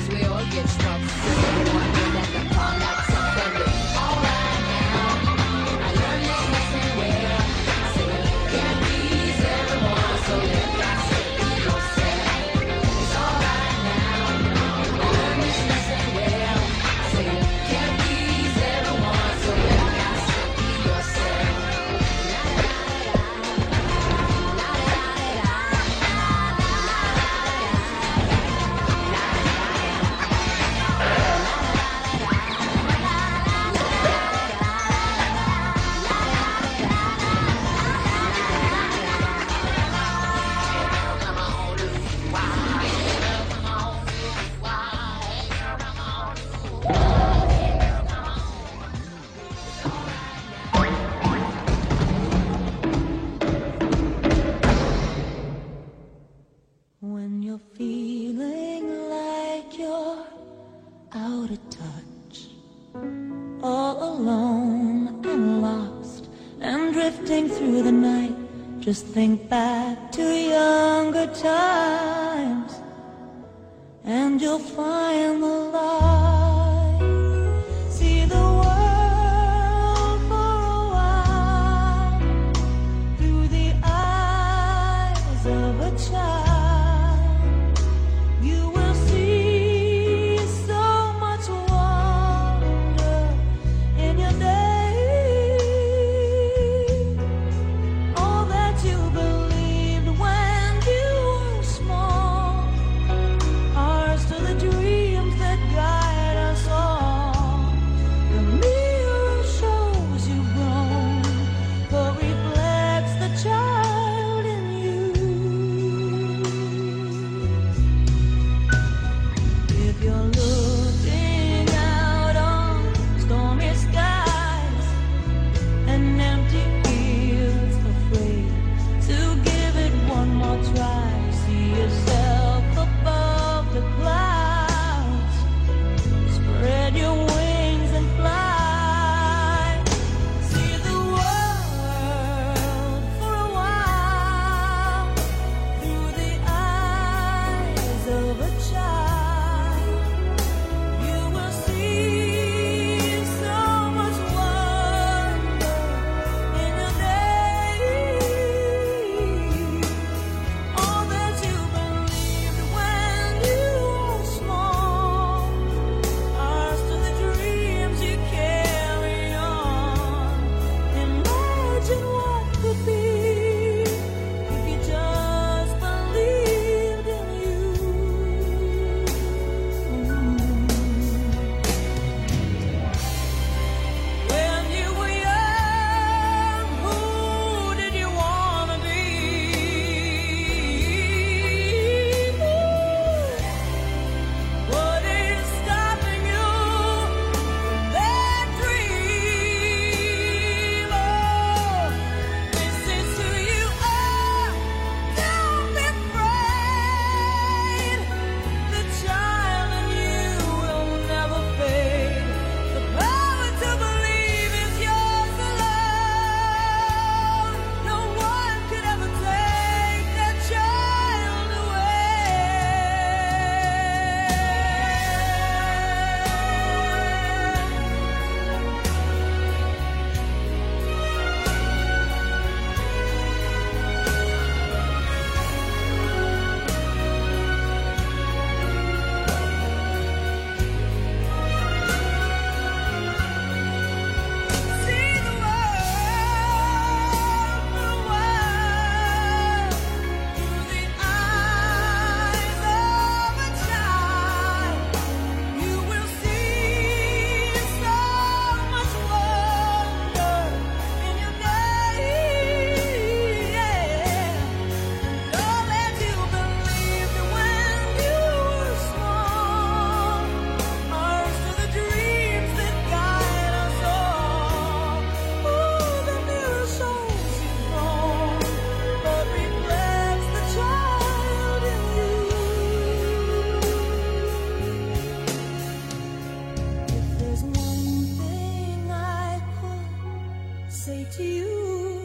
alone and lost and drifting through the night, just think back to younger times and you'll find the light. See the world for a while through the eyes of a child. You will see so much wonder in your day. All that you believed when you were small are still the dreams that guide us all. The mirror shows you've grown, but reflects the child in you. If you're looking out on stormy skies and empty fields, afraid to give it one more try, see yourself above the clouds. Spread your wings and fly. See the world for a while through the eyes of a child. You will see so much wonder in your day. All that you believed when you were small are still the dreams you carry on. Imagine what could be if you just believed in you. When you were young, who did you want to be? What is stopping you from that dream? Oh, this is who you are. Don't be afraid. The child in you will never fade. The power to believe is yours alone. No one could ever take that child away. See the world for a while through the eyes of a child. You will see so much wonder in your day. And all that you believed when you were small are still the dreams that guide us all. Ooh, the mirror shows you've grown, but reflects the child in you. If there's one thing I could say to you,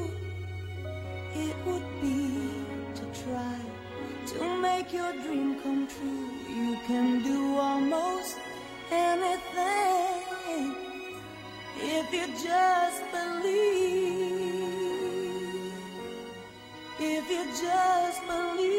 it would be to try to make your dream come true. You can do almost anything if you just believe. If you just believe.